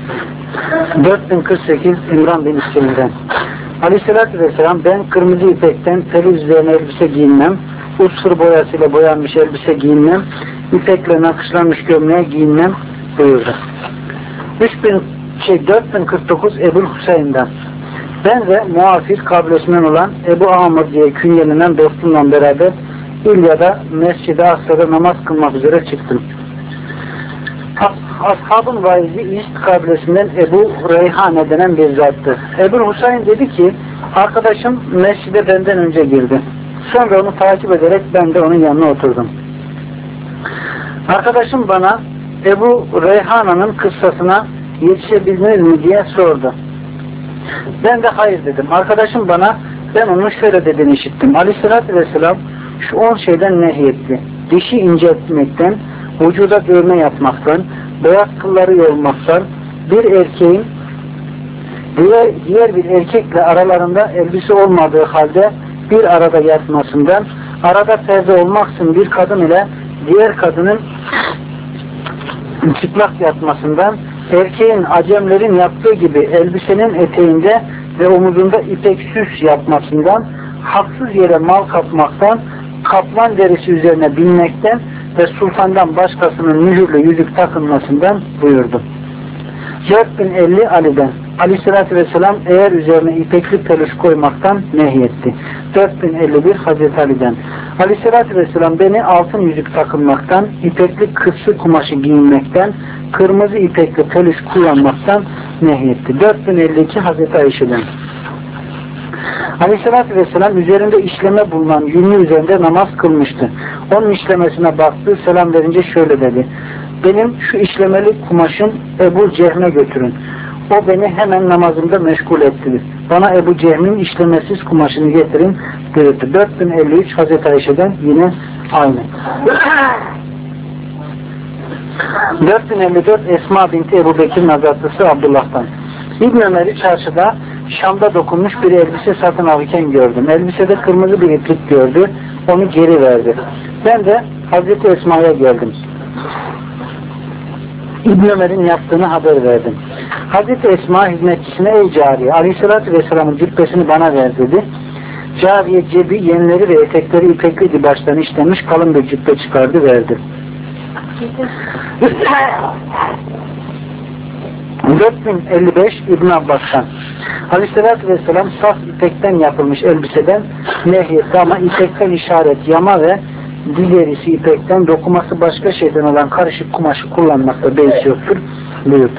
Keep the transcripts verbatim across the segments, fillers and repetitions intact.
dört bin kırk sekiz İmran bin Hüseyin'den. Aleyhisselatü Vesselam, ben kırmızı ipekten teli üzerine elbise giyinmem, usfur boyasıyla boyanmış elbise giyinmem, ipekle nakışlanmış gömleğe giyinmem buyurdu. üç bin, şey, dört bin kırk dokuz Ebu Hüseyin'den. Ben ve Muafir kabilesinden olan Ebu Amr diye künyelenen dostumla beraber İlya'da Mescid-i Aksa'da namaz kılmak üzere çıktım. Ashabın vaizi İst kabilesinden Ebu Reyhane denen bir zattı. Ebu Hüseyin dedi ki, arkadaşım mescide benden önce girdi. Sonra onu takip ederek ben de onun yanına oturdum. Arkadaşım bana Ebu Reyhana'nın kıssasına yetişebildiniz mi diye sordu. Ben de hayır dedim. Arkadaşım bana, ben onun şöyle dediğini işittim. Aleyhissalatü vesselam şu on şeyden nehyetti. Dişi inceltmekten, vücuda dövme yapmaktan, beyaz kılları yolmaktan, bir erkeğin diğer, diğer bir erkekle aralarında elbise olmadığı halde bir arada yatmasından, arada perde olmaksızın bir kadın ile diğer kadının çıplak yatmasından, erkeğin acemlerin yaptığı gibi elbisenin eteğinde ve omuzunda ipek süs yapmasından, haksız yere mal kapmaktan, kaplan derisi üzerine binmekten ve sultandan başkasının mühürlü yüzük takılmasından buyurdu. dört bin elli Ali'den. Aleyhissalatü vesselam eğer üzerine ipekli peluş koymaktan nehyetti. dört bin elli bir Hazreti Ali'den. Aleyhissalatü vesselam beni altın yüzük takılmaktan, ipekli kısı kumaşı giyinmekten, kırmızı ipekli peluş kullanmaktan nehyetti. dört bin elli iki Hazreti Ayşe'den. Aleyhissalatü vesselam üzerinde işleme bulunan yünlü üzerinde namaz kılmıştı. Onun işlemesine baktı, selam verince şöyle dedi. Benim şu işlemeli kumaşım Ebu Cehm'e götürün. O beni hemen namazımda meşgul etti. Bana Ebu Cehm'in işlemesiz kumaşını getirin buyurdu. dört bin elli üç Hazreti Ayşe'den yine aynı. dört bin elli dört Esma binti Ebu Bekir'in azatlısı Abdullah'tan. İbn Ömer'i çarşıda Şam'da dokunmuş bir elbise satın alırken gördüm. Elbisede kırmızı bir iplik gördü. Onu geri verdi. Ben de Hazreti Esma'ya geldim. İbn Ömer'in yaptığını haber verdim. Hazreti Esma hizmetçisine, ey cariye, Aleyhisselatü Vesselam'ın cübbesini bana ver dedi. Cariye cebi, yenleri ve etekleri ipekliydi, baştan işlenmiş kalın bir cübbe çıkardı verdi. dört bin elli beş İbn Abbas'tan. Aleyhisselatü Vesselam saf ipekten yapılmış elbiseden nehyetti ama ipekten işaret, yama ve diğerisi ipekten, dokuması başka şeyden olan karışık kumaşı kullanmakta beis yoktur buyurdu.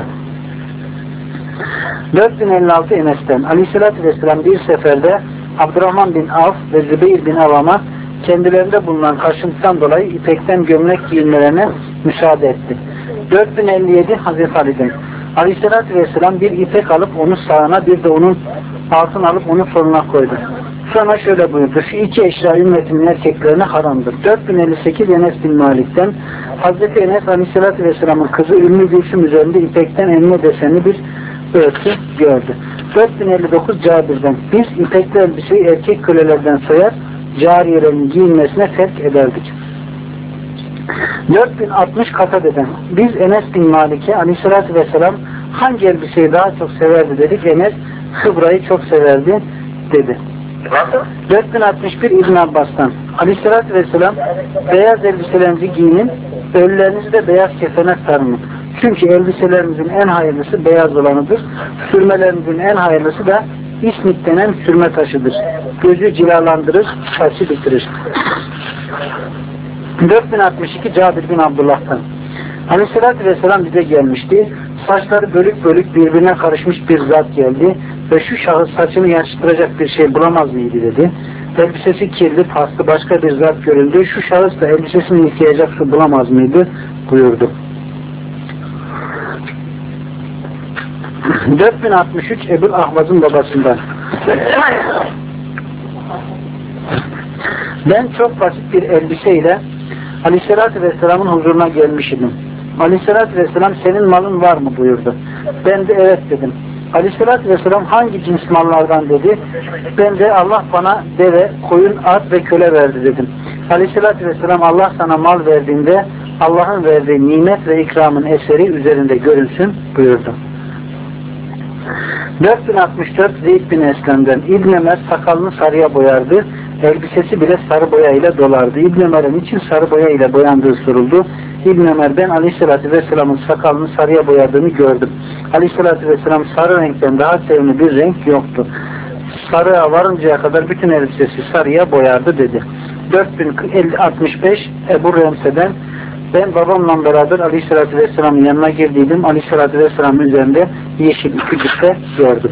dört bin elli altı Enes'ten. Aleyhisselatü Vesselam bir seferde Abdurrahman bin Avf ve Zübeyir bin Avam'a kendilerinde bulunan kaşıntıdan dolayı ipekten gömlek giyinmelerine müsaade etti. dört bin elli yedi Hazreti Ali'den. Aleyhisselatü Vesselam bir ipek alıp onu sağına, bir de onun altına alıp onu soluna koydu. Sonra şöyle buyurdu. Şu iki eşya ümmetinin erkeklerine haramdır. dört bin elli sekiz Enes bin Malik'ten. Hazreti Enes Aleyhisselatü Vesselam'ın kızı Ümmü Gülsüm üzerinde ipekten elma desenli bir örtü gördü. dört bin elli dokuz Cabir'den. Biz ipekli elbiseyi erkek kölelerden soyar, cariyelerin giyinmesine terk ederdik. dört bin altmış Katade'den. Biz Enes bin Malik'e Aleyhisselatü Vesselam hangi elbiseyi daha çok severdi dedik. Enes Hıbra'yı çok severdi dedi. dört bin altmış bir İbn Abbas'tan. Aleyhisselatü Vesselam beyaz elbiselerinizi giyinin, ölülerinizi de beyaz kefene sarın. Çünkü elbiselerinizin en hayırlısı beyaz olanıdır. Sürmelerinizin en hayırlısı da İsmit denen sürme taşıdır. Gözü cilalandırır, saçı bitirir. dört bin altmış iki Cabir bin Abdullah'tan. Aleyhisselatü Vesselam bize gelmişti. Saçları bölük bölük birbirine karışmış bir zat geldi ve şu şahıs saçını yarıştıracak bir şey bulamaz mıydı dedi. Elbisesi kirli, paslı başka bir zat görüldü. Şu şahıs da elbisesini yıkayacak su bulamaz mıydı buyurdu. dört bin altmış üç Ebu Ahvaz'ın babasından. Ben çok basit bir elbiseyle Aleyhisselatü Vesselam'ın huzuruna gelmiş idim. Aleyhisselatü Vesselam senin malın var mı buyurdu. Ben de evet dedim. Aleyhisselatü Vesselam hangi cins mallardan dedi. Ben de Allah bana deve, koyun, at ve köle verdi dedim. Aleyhisselatü Vesselam Allah sana mal verdiğinde Allah'ın verdiği nimet ve ikramın eseri üzerinde görünsün buyurdu. dört bin altmış dört Zeyd bin Eslem'den İbn Ömer sakalını sarıya boyardı. Elbisesi bile sarı boya ile dolardı. İbn Ömer'in için sarı boya ile boyandığı soruldu. İbn Ömer ben Aleyhisselatü Vesselam'ın sakalını sarıya boyadığını gördüm. Aleyhisselatü Vesselam sarı renkten daha sevimli bir renk yoktu. Sarıya varıncaya kadar bütün elbisesi sarıya boyardı dedi. dört bin altmış beş Ebu Remse'den ben babamla beraber Aleyhisselatü Vesselam'ın yanına girdiydim. Aleyhisselatü Vesselam'ın üzerinde yeşil iki cübbe gördüm.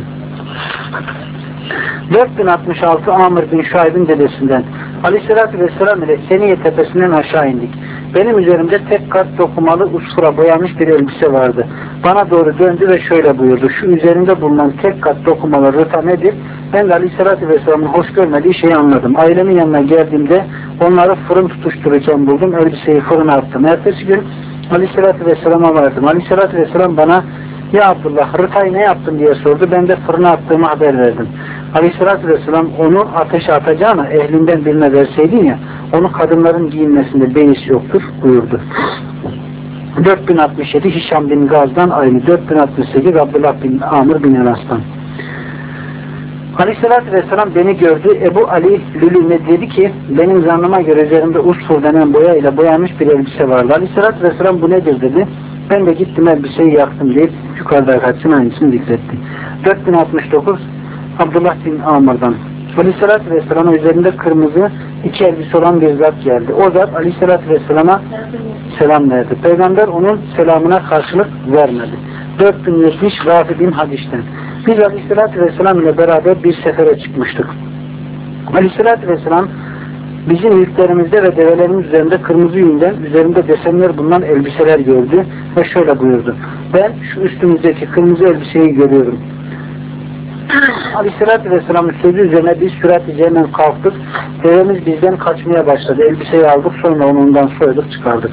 dört bin altmış altı Amr bin Şuayb'in dedesinden Aleyhisselatü Vesselam ile Seniye tepesinden aşağı indik. Benim üzerimde tek kat dokumalı usfura boyanmış bir elbise vardı. Bana doğru döndü ve şöyle buyurdu. Şu üzerinde bulunan tek kat dokumalı rıta nedir? Ben de Aleyhisselatü Vesselam'ın hoş görmediği şeyi anladım. Ailemin yanına geldiğimde onları fırın tutuştururken buldum. Elbiseyi fırına attım. Ertesi gün Aleyhisselatü Vesselam'a vardım. Aleyhisselatü Vesselam bana ya Abdullah rıtayı ne yaptın diye sordu. Ben de fırına attığımı haber verdim. Aleyhisselatü Vesselam onu ateşe atacağına ehlinden birine verseydin ya onu kadınların giyinmesinde beis yoktur buyurdu. dört bin altmış yedi Hişam bin Gaz'dan aynı. dört bin altmış sekiz Abdullah bin Amr bin Elas'tan. Aleyhisselatü Vesselam beni gördü. Ebu Ali Lülü'ne dedi ki benim zannıma göre üzerimde usfur denen boya ile boyanmış bir elbise vardı. Aleyhisselatü Vesselam bu nedir dedi. Ben de gittim elbiseyi yaktım deyip yukarıda kaçsın aynısını zikretti. dört bin altmış dokuz Abdullah bin Amr'dan Aleyhisselatü Vesselam'a üzerinde kırmızı iki elbise olan bir zat geldi. O zat Aleyhisselatü Vesselam'a selam verdi. Peygamber onun selamına karşılık vermedi. dört bin yetmiş Rafi bin Hadiş'ten biz Aleyhisselatü Vesselam ile beraber bir sefere çıkmıştık. Aleyhisselatü Vesselam bizim yüklerimizde ve develerimiz üzerinde kırmızı yünden üzerinde desenler bulunan elbiseler gördü ve şöyle buyurdu. Ben şu üstümüzdeki kırmızı elbiseyi görüyorum. Aleyhisselatü Vesselam'ın sözü üzerine biz süratle hemen kalktık. Devemiz bizden kaçmaya başladı. Elbiseyi aldık sonra onundan soyduk çıkardık.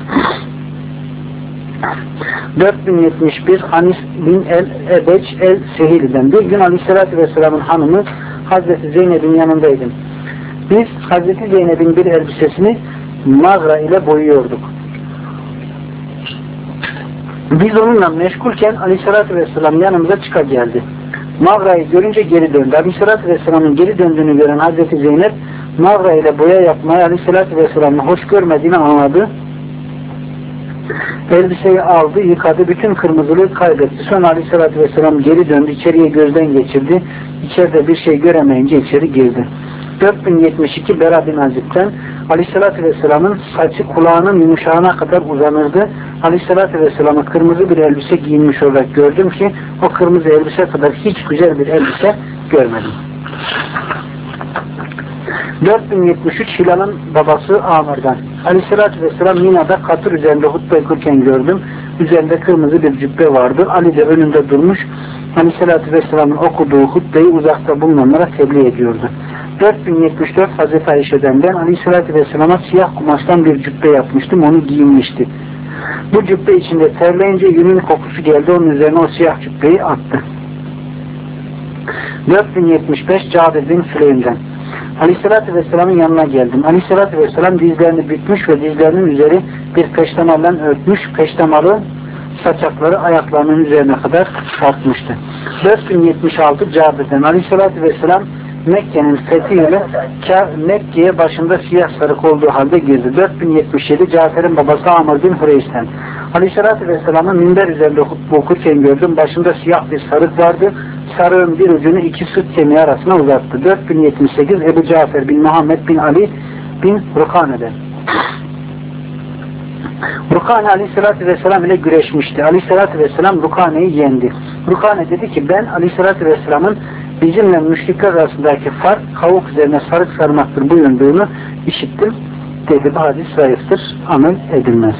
dört bin yetmiş bir Hanis bin el-Ebeç el-Sehili'den bir gün Aleyhisselatü Vesselam'ın hanımı Hazreti Zeynep'in yanındaydım. Biz Hazreti Zeynep'in bir elbisesini magra ile boyuyorduk. Biz onunla meşgulken Aleyhisselatü Vesselam yanımıza çıka geldi. Magra'yı görünce geri döndü. Aleyhisselatü Vesselam'ın geri döndüğünü gören Hazreti Zeynep Magra ile boya yapmayı Aleyhisselatü Vesselam'ın hoş görmediğini anladı. Elbiseyi aldı, yıkadı, bütün kırmızılığı kaybetti. Sonra Aleyhisselatü Vesselam geri döndü, içeriye gözden geçirdi. İçeride bir şey göremeyince içeri girdi. dört bin yetmiş iki Bera bin Azib'den Aleyhisselatü Vesselam'ın saçı kulağının yumuşağına kadar uzanırdı. Aleyhisselatü Vesselam'ı kırmızı bir elbise giyinmiş olarak gördüm ki o kırmızı elbise kadar hiç güzel bir elbise görmedim. dört bin yetmiş üç Hilal'ın babası Amr'dan Aleyhisselatü Vesselam Mina'da katır üzerinde hutbe okurken gördüm. Üzerinde kırmızı bir cübbe vardı. Ali de önünde durmuş. Aleyhisselatü Vesselam'ın okuduğu hutbeyi uzakta bulunanlara tebliğ ediyordu. dört bin yetmiş dört Hazreti Ayşe'den ben Aleyhisselatü Vesselam'a siyah kumaştan bir cübbe yapmıştım. Onu giyinmişti. Bu cübbe içinde terleyince yünün kokusu geldi. Onun üzerine o siyah cübbeyi attı. dört bin yetmiş beş Cabir bin Süleym'den Aleyhisselatü Vesselam'ın yanına geldim. Aleyhisselatü Vesselam dizlerini bükmüş ve dizlerinin üzeri bir peştemalden örtmüş. Peştemalı saçakları ayaklarının üzerine kadar artmıştı. dört bin yetmiş altı Cabir'den Aleyhisselatü Vesselam Mekke'nin fethiyle Mekke'ye başında siyah sarık olduğu halde girdi. dört bin yetmiş yedi Cafer'in babası Amr bin Hureys'ten Aleyhisselatü Vesselam'ı minber üzerinde hutbe okurken gördüm. Başında siyah bir sarık vardı. Sarığın bir ucunu iki sırt kemiği arasına uzattı. dört bin yetmiş sekiz Ebu Cafer bin Muhammed bin Ali bin Rukane'den Rukane Aleyhisselatü Vesselam ile güreşmişti. Aleyhisselatü Vesselam Rukane'yi yendi. Rukane dedi ki ben Aleyhisselatü Vesselam'ın bizimle müşrikler arasındaki fark kavuk üzerine sarık sarmaktır buyurduğunu işittim dedi. Bu hadis zayıftır, amel edilmez.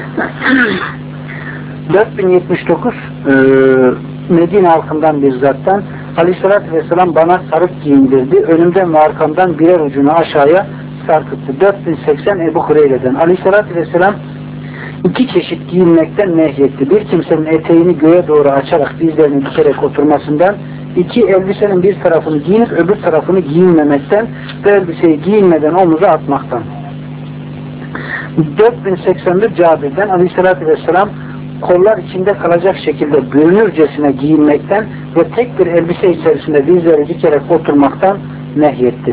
dört bin yetmiş dokuz e, Medine halkından bir zattan Aleyhisselatü Vesselam bana sarık giyindirdi. Önümden ve arkamdan birer ucunu aşağıya sarkıttı. dört bin seksen Ebu Hureyre'den Aleyhisselatü Vesselam iki çeşit giyinmekten nehyetti. Bir kimsenin eteğini göğe doğru açarak dizlerini dikerek oturmasından, iki elbisenin bir tarafını giyinip öbür tarafını giyinmemekten ve elbiseyi giyinmeden omuza atmaktan. dört bin seksen bir Cabir'den Aleyhisselatü Vesselam kollar içinde kalacak şekilde görünürcesine giyinmekten ve tek bir elbise içerisinde dizleri dikerek oturmaktan nehyetti.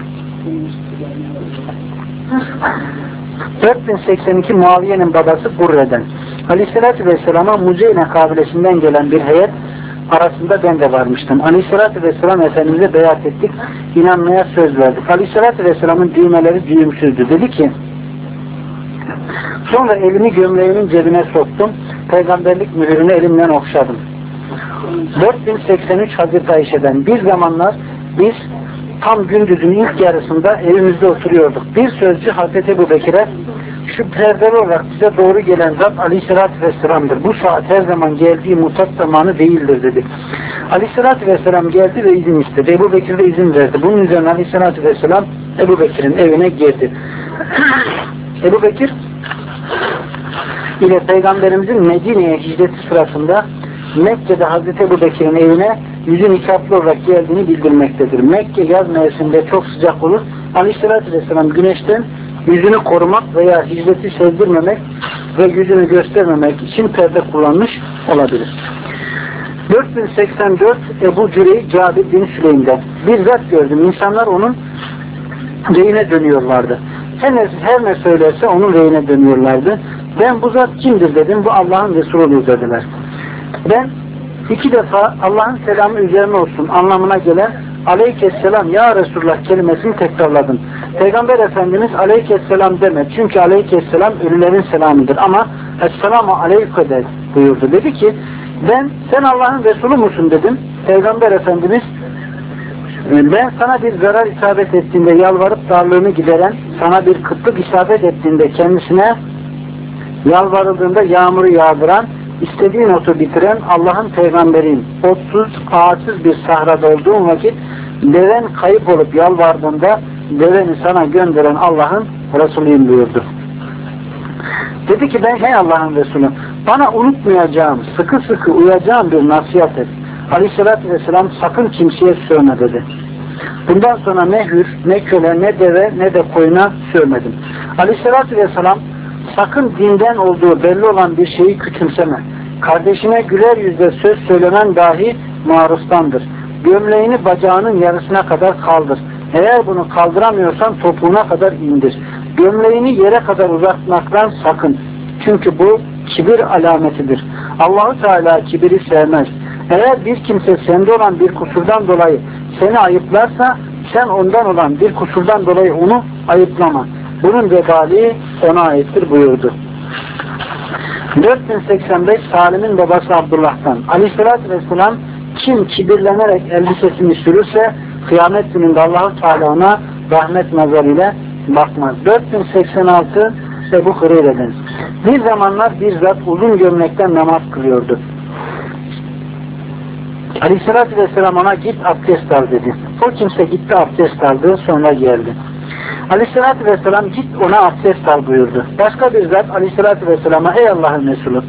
dört bin seksen iki Muaviye'nin babası Gurre'den. Aleyhisselatü Vesselam'a Muzeyne kabilesinden gelen bir heyet arasında ben de varmıştım. Aleyhisselatü Vesselam Efendimiz'e beyat ettik, inanmaya söz verdik. Aleyhisselatü Vesselam'ın düğmeleri düğümsüzdü. Dedi ki, sonra elimi gömleğimin cebine soktum, peygamberlik mühürünü elimden okşadım. dört bin seksen üç Hazreti Ayşe'den. Bir zamanlar biz tam gündüzün ilk yarısında evimizde oturuyorduk. Bir sözcü Hazreti Ebubekir'e, şu perdeli olarak bize doğru gelen Zat Aleyhisselatü Vesselam'dır. Bu saat her zaman geldiği mutat zamanı değildir dedi. Aleyhisselatü Vesselam geldi ve izin istedi. Ebubekir de izin verdi. Bunun üzerine Aleyhisselatü Vesselam Ebubekir'in evine girdi. Ebubekir ile Peygamberimizin Medine'ye hicreti sırasında Mekke'de Hazreti Ebubekir'in evine yüzü nikahlı olarak geldiğini bildirmektedir. Mekke yaz mevsiminde çok sıcak olur. Aleyhisselatü Vesselam güneşten yüzünü korumak veya hicreti sezdirmemek ve yüzünü göstermemek için perde kullanmış olabilir. dört bin seksen dört Ebu Cürey Cabir bin Süleym'den. Bir zat gördüm. İnsanlar onun reyine dönüyorlardı. Her ne, her ne söylerse onun reyine dönüyorlardı. Ben bu zat kimdir dedim. Bu Allah'ın Resulü'dür dediler. Ben iki defa Allah'ın selamı üzerine olsun anlamına gelen Aleykesselam ya Resulullah kelimesini tekrarladım. Peygamber Efendimiz Aleykesselam demedi. Çünkü Aleykesselam ölülerin selamıdır. Ama Esselamu Aleyke de buyurdu. Dedi ki ben sen Allah'ın Resulü musun dedim. Peygamber Efendimiz ben sana bir zarar isabet ettiğinde yalvarıp darlığını gideren, sana bir kıtlık isabet ettiğinde kendisine yalvarıldığında yağmuru yağdıran, İstediğin otu bitiren Allah'ın peygamberiyim. Otsuz, ağaçsız bir sahrada olduğun vakit deven kayıp olup yalvardığında deveni sana gönderen Allah'ın Resulüyüm buyurdu. Dedi ki ben hey Allah'ın Resulü bana unutmayacağım, sıkı sıkı uyacağım bir nasihat et. Aleyhisselatü Vesselam sakın kimseye sövme dedi. Bundan sonra ne hür, ne köle, ne deve, ne de koyuna sövmedim. Aleyhisselatü Vesselam sakın dinden olduğu belli olan bir şeyi küçümseme. Kardeşine güler yüzle söz söylemen dahi maruzdandır. Gömleğini bacağının yarısına kadar kaldır. Eğer bunu kaldıramıyorsan topuğuna kadar indir. Gömleğini yere kadar uzatmaktan sakın. Çünkü bu kibir alametidir. Allah-u Teala kibiri sevmez. Eğer bir kimse sende olan bir kusurdan dolayı seni ayıplarsa sen ondan olan bir kusurdan dolayı onu ayıplama. Bunun vebali ona aittir buyurdu. dört bin seksen beş Salim'in babası Abdullah'tan. Aleyhissalatü Vesselam kim kibirlenerek elbisesini sürürse kıyamet gününde Allah-u Teala ona rahmet nazarıyla bakmaz. dört bin seksen altı Ebu Hureyre'den. Bir zamanlar bir zat uzun gömlekten namaz kılıyordu. Aleyhissalatü Vesselam ona git abdest al dedi. O kimse gitti abdest aldı, sonra geldi. Aleyhissalatü Vesselam git ona abdest al buyurdu. Başka bir zat Aleyhissalatü Vesselam'a ey Allah'ın Resulü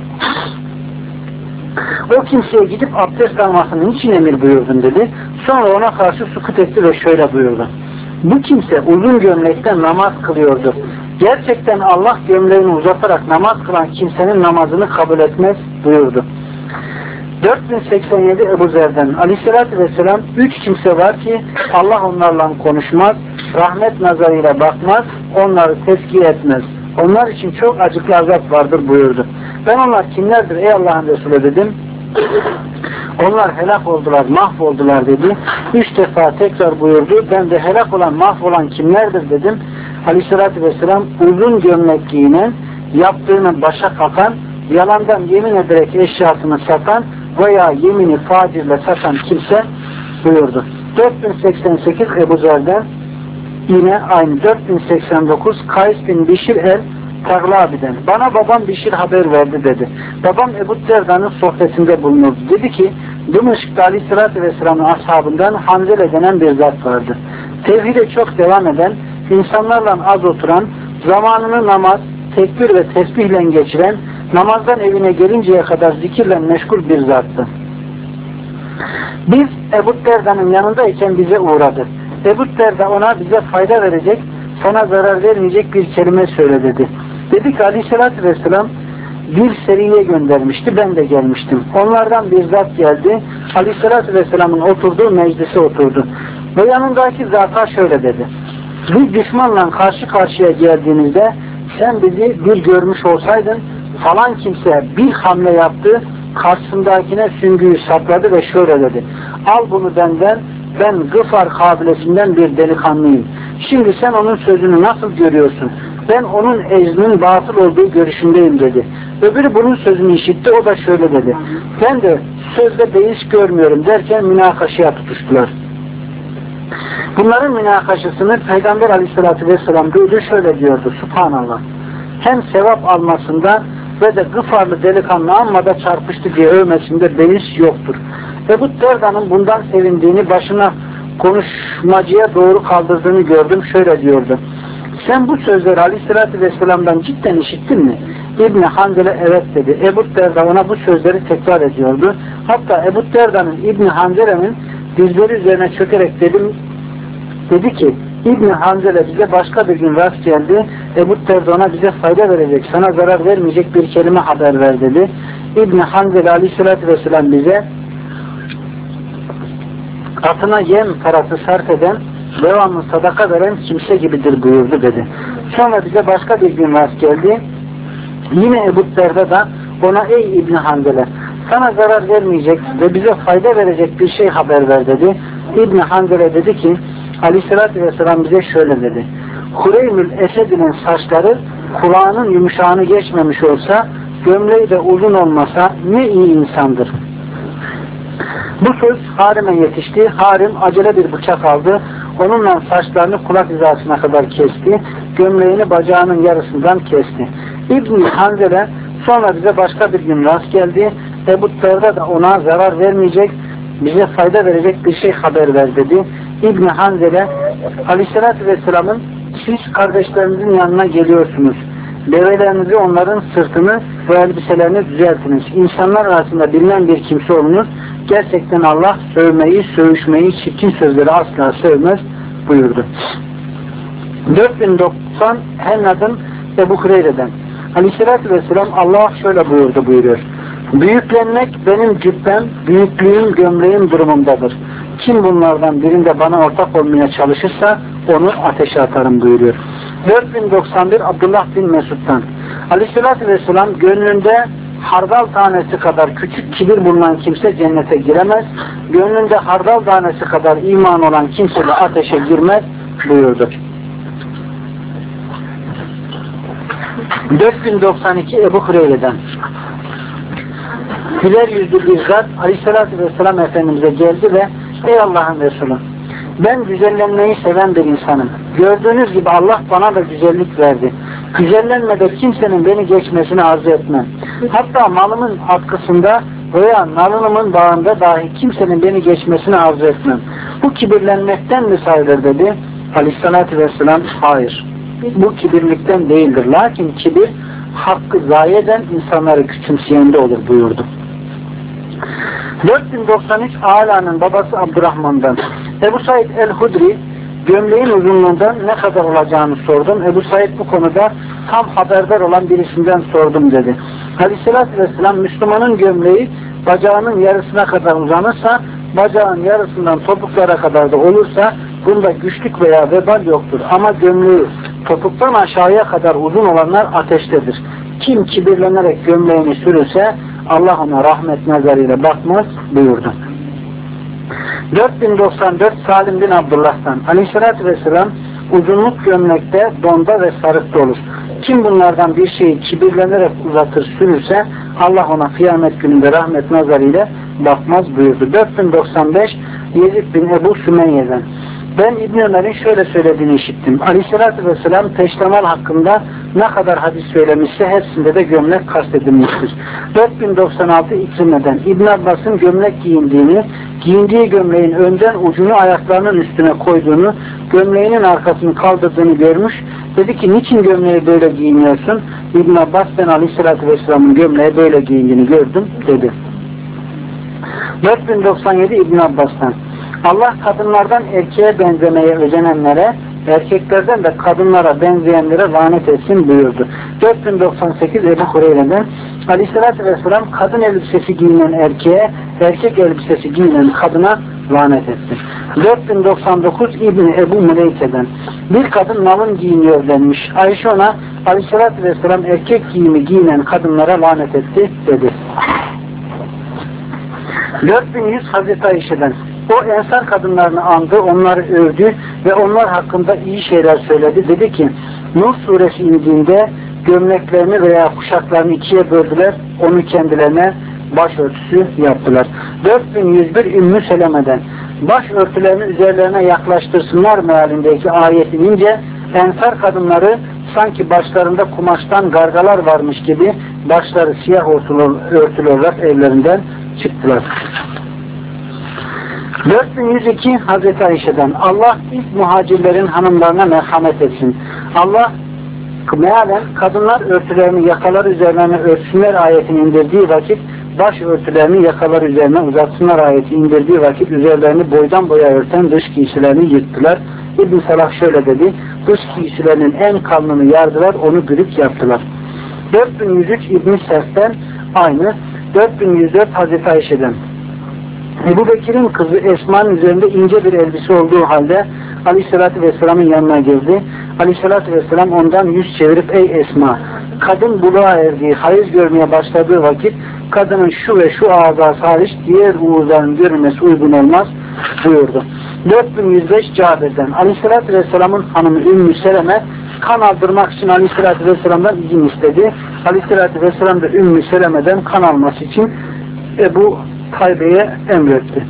o kimseye gidip abdest almasının için emir buyurdun dedi. Sonra ona karşı sukut etti ve şöyle buyurdu. Bu kimse uzun gömlekten namaz kılıyordu. Gerçekten Allah gömleğini uzatarak namaz kılan kimsenin namazını kabul etmez buyurdu. dört bin seksen yedi Ebu Zer'den. Aleyhissalatü Vesselam üç kimse var ki Allah onlarla konuşmaz, rahmet nazarıyla bakmaz, onları tezkiye etmez. Onlar için çok acıklı azap vardır buyurdu. Ben onlar kimlerdir ey Allah'ın Resulü dedim. Onlar helak oldular, mahvoldular dedi. Üç defa tekrar buyurdu. Ben de helak olan, mahvolan kimlerdir dedim. Aleyhissalatü Vesselam uzun gömlek giyinen, yaptığını başa kakan, yalandan yemin ederek eşyasını satan veya yemini facirle satan kimse buyurdu. dört bin seksen sekiz Ebu Zer'den yine aynı. dört bin seksen dokuz Kays bin Bişir el Taglabi'den. Bana babam Bişir haber verdi dedi. Babam Ebu Derda'nın sohbetinde bulunurdu. Dedi ki Dımışık'ta Aleyhisselatü Vesselam'ın ashabından Hanzele denen bir zat vardı. Tevhide çok devam eden, insanlarla az oturan, zamanını namaz, tekbir ve tesbihle geçiren, namazdan evine gelinceye kadar zikirle meşgul bir zattı. Biz Ebu Derda'nın yanındayken bize uğradı. Ebu Derda ona bize fayda verecek, sana zarar vermeyecek bir kelime söyle dedi. Dedi ki Aleyhisselatü Vesselam bir seriye göndermişti. Ben de gelmiştim. Onlardan bir zat geldi. Aleyhisselatü Vesselam'ın oturduğu meclise oturdu. Ve yanındaki zata şöyle dedi. Bir düşmanla karşı karşıya geldiğinizde sen bizi bir görmüş olsaydın falan kimse bir hamle yaptı, karşısındakine süngüyü sapladı ve şöyle dedi. Al bunu benden, ben Gıfar kabilesinden bir delikanlıyım. Şimdi sen onun sözünü nasıl görüyorsun? Ben onun ecrinin batıl olduğu görüşündeyim dedi. Öbürü bunun sözünü işitti, o da şöyle dedi. Ben de sözde beis görmüyorum derken münakaşaya tutuştular. Bunların münakaşasını Peygamber Aleyhisselatü Vesselam duydu, şöyle diyordu. Subhanallah. Hem sevap almasında ve de Gıfarlı delikanlı amma da çarpıştı diye övmesinde beis yoktur. Ebu Derda'nın bundan sevindiğini, başına konuşmacıya doğru kaldırdığını gördüm. Şöyle diyordu. Sen bu sözleri Aleyhisselatü Vesselam'dan cidden işittin mi? İbni Hanzele evet dedi. Ebu Derda ona bu sözleri tekrar ediyordu. Hatta Ebu Derda'nın İbni Hanzele'nin dizleri üzerine çökerek dedim, dedi ki İbni Hanzele bize başka bir gün rast geldi. Ebu Derda ona bize fayda verecek, sana zarar vermeyecek bir kelime haber ver dedi. İbni Hanzele Aleyhisselatü Vesselam bize atına yem parası sarf eden, devamlı sadaka veren kimse gibidir buyurdu dedi. Sonra bize başka bir gün rast geldi. Yine Ebu Derda da ona ey İbni Hanzele sana zarar vermeyecek ve bize fayda verecek bir şey haber ver dedi. İbni Hanzele dedi ki Aleyhisselatü Vesselam bize şöyle dedi. Hureymül Esed'in saçları kulağının yumuşağını geçmemiş olsa, gömleği de uzun olmasa ne iyi insandır. Bu söz Harim'e yetişti. Harim acele bir bıçak aldı. Onunla saçlarını kulak hizasına kadar kesti. Gömleğini bacağının yarısından kesti. İbn-i Hanzele sonra bize başka bir gün rast geldi. Ebu Derda da ona zarar vermeyecek, bize fayda verecek bir şey haber ver dedi. İbn-i Hanzele Aleyhisselatü Vesselam'ın siz kardeşlerinizin yanına geliyorsunuz. Develerinizi, onların sırtını ve elbiselerini düzeltiniz. İnsanlar arasında bilinen bir kimse olunuz. Gerçekten Allah sövmeyi, sövüşmeyi, çirkin sözleri asla sevmez buyurdu. dört bin doksan Hennad'ın Ebu Hureyre'den Aleyhisselatü Vesselam Allah şöyle buyurdu buyuruyor. Büyüklenmek benim cübbem, büyüklüğüm gömleğim durumundadır. Kim bunlardan birinde bana ortak olmaya çalışırsa onu ateşe atarım buyuruyor. dört bin doksan bir Abdullah bin Mesud'dan Aleyhisselatü Vesselam gönlünde hardal tanesi kadar küçük kibir bulunan kimse cennete giremez. Gönlünde hardal tanesi kadar iman olan kimse de ateşe girmez buyurdu. dört bin doksan iki Ebu Hureyre'den güler yüzlü bir zat Aleyhisselatü Vesselam Efendimiz'e geldi ve ey Allah'ın Resulü ben güzellenmeyi seven bir insanım. Gördüğünüz gibi Allah bana da güzellik verdi. Güzellenmede kimsenin beni geçmesini arzu etmem. Hatta malımın atkısında veya nalınımın bağında dahi kimsenin beni geçmesini arzu etmem. Bu kibirlenmekten mi sayılır dedi. Aleyhisselatü Vesselam hayır. Bu kibirlikten değildir. Lakin kibir hakkı zayi eden insanları küçümseyende olur buyurdu. dört bin doksan üç Ala'nın babası Abdurrahman'dan Ebu Said el-Hudri gömleğin uzunluğundan ne kadar olacağını sordum. Ebu Said bu konuda tam haberdar olan birisinden sordum dedi. Aleyhisselatü Vesselam Müslümanın gömleği bacağının yarısına kadar uzanırsa, bacağın yarısından topuklara kadar da olursa bunda güçlük veya vebal yoktur. Ama gömleği topuktan aşağıya kadar uzun olanlar ateştedir. Kim kibirlenerek gömleğini sürürse Allah ona rahmet nazarıyla bakmaz buyurdu. dört bin doksan dört Salim bin Abdullah'tan Aleyhisselatü Vesselam uzunluk gömlekte, donda ve sarıkta olur. Kim bunlardan bir şeyi kibirlenerek uzatır sürürse Allah ona kıyamet gününde rahmet nazarıyla bakmaz buyurdu. dört bin doksan beş Yezid bin Ebu Sümeyye'den ben İbn Ömer'in şöyle söylediğini işittim. Aleyhisselatü Vesselam peştemal hakkında ne kadar hadis söylemişse hepsinde de gömlek kastedilmiştir. dört bin doksan altı İkrime'den İbn Abbas'ın gömlek giyindiğini, giyindiği gömleğin önden ucunu ayaklarının üstüne koyduğunu, gömleğinin arkasını kaldırdığını görmüş. Dedi ki niçin gömleği böyle giyiniyorsun? İbn Abbas ben Aleyhisselatü Vesselam'ın gömleği böyle giyindiğini gördüm dedi. dört bin doksan yedi İbn Abbas'tan Allah kadınlardan erkeğe benzemeye özenenlere erkeklerden de kadınlara benzeyenlere lanet etsin buyurdu. dört bin doksan sekiz Ebu Hureyre'den Aleyhisselatü Vesselam kadın elbisesi giyinen erkeğe, erkek elbisesi giyinen kadına lanet etti. dört bin doksan dokuz İbni Ebu Muleyke'den bir kadın nalın giyiniyor denmiş. Ayşe ona Aleyhisselatü Vesselam erkek giyimi giyinen kadınlara lanet etti dedi. dört bin yüz Hazreti Ayşe'den o ensar kadınlarını andı, onları övdü ve onlar hakkında iyi şeyler söyledi. Dedi ki Nur suresi indiğinde gömleklerini veya kuşaklarını ikiye böldüler, onu kendilerine başörtüsü yaptılar. dört bin yüz bir Ümmü Seleme'den başörtülerini üzerlerine yaklaştırsınlar mealindeki ayet inince ensar kadınları sanki başlarında kumaştan gargalar varmış gibi başları siyah örtülü olarak evlerinden çıktılar. dört bin yüz iki Hazreti Ayşe'den Allah ilk muhacirlerin hanımlarına merhamet etsin. Allah mealen kadınlar örtülerini yakaları üzerine örtsünler ayetini indirdiği vakit baş örtülerini yakaları üzerine uzatsınlar ayeti indirdiği vakit üzerlerini boydan boya örten dış giysilerini yırttılar. İbn Salah şöyle dedi, dış giysilerinin en kalınını yardılar, onu bürük yaptılar. dört bin yüz üç İbn Sef'ten aynı. dört bin yüz dört Hazreti Ayşe'den Ebu Bekir'in kızı Esma'nın üzerinde ince bir elbise olduğu halde Aleyhisselatü Vesselam'ın yanına girdi. Aleyhisselatü Vesselam ondan yüz çevirip ey Esma, kadın buluğa erdiği, hayız görmeye başladığı vakit kadının şu ve şu azası hariç diğer uğurların görülmesi uygun olmaz buyurdu. dört bin yüz beş Cabir'den Aleyhisselatü Vesselam'ın hanımı Ümmü Seleme kan aldırmak için Aleyhisselatü Vesselam'dan izin istedi. Aleyhisselatü Vesselam da Ümmü Seleme'den kan alması için Ebu Taybe'ye emretti.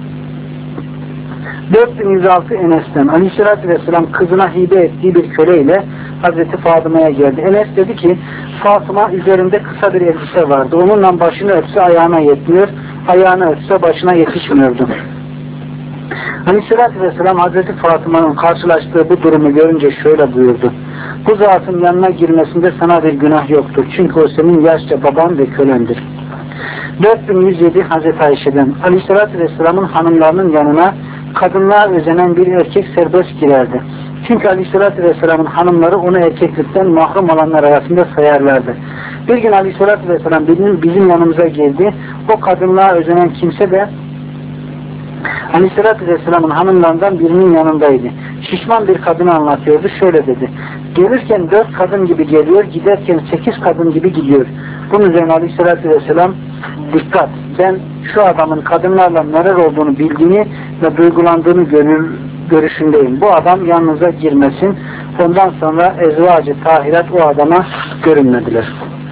dört bin yüz altı Enes'ten Aleyhisselatü Vesselam kızına hibe ettiği bir köleyle Hazreti Fatıma'ya geldi. Enes dedi ki Fatıma üzerinde kısa bir elbise vardı. Onunla başını örtse ayağına yetmiyor, ayağını örtse başına yetişmiyordu. Aleyhisselatü Vesselam Hazreti Fatıma'nın karşılaştığı bu durumu görünce şöyle buyurdu. Bu zatın yanına girmesinde sana bir günah yoktur. Çünkü o senin yaşça baban ve kölendir. dört bin yüz yedi Hazreti Ayşe'den Aleyhisselatü Vesselam'ın hanımlarının yanına kadınlığa özenen bir erkek serbest girerdi. Çünkü Aleyhisselatü Vesselam'ın hanımları onu erkeklikten mahrum olanlar arasında sayarlardı. Bir gün Aleyhisselatü Vesselam bizim, bizim yanımıza geldi. O kadınlığa özenen kimse de Aleyhisselatü Vesselam'ın hanımlarından birinin yanındaydı. Şişman bir kadını anlatıyordu. Şöyle dedi. Gelirken dört kadın gibi geliyor, giderken sekiz kadın gibi gidiyor. Bunun üzerine Aleyhisselatü Vesselam dikkat, ben şu adamın kadınlarla neler olduğunu bildiğini ve duygulandığını görür, görüşündeyim. Bu adam yanınıza girmesin. Ondan sonra ezvacı tahirat o adama görünmediler.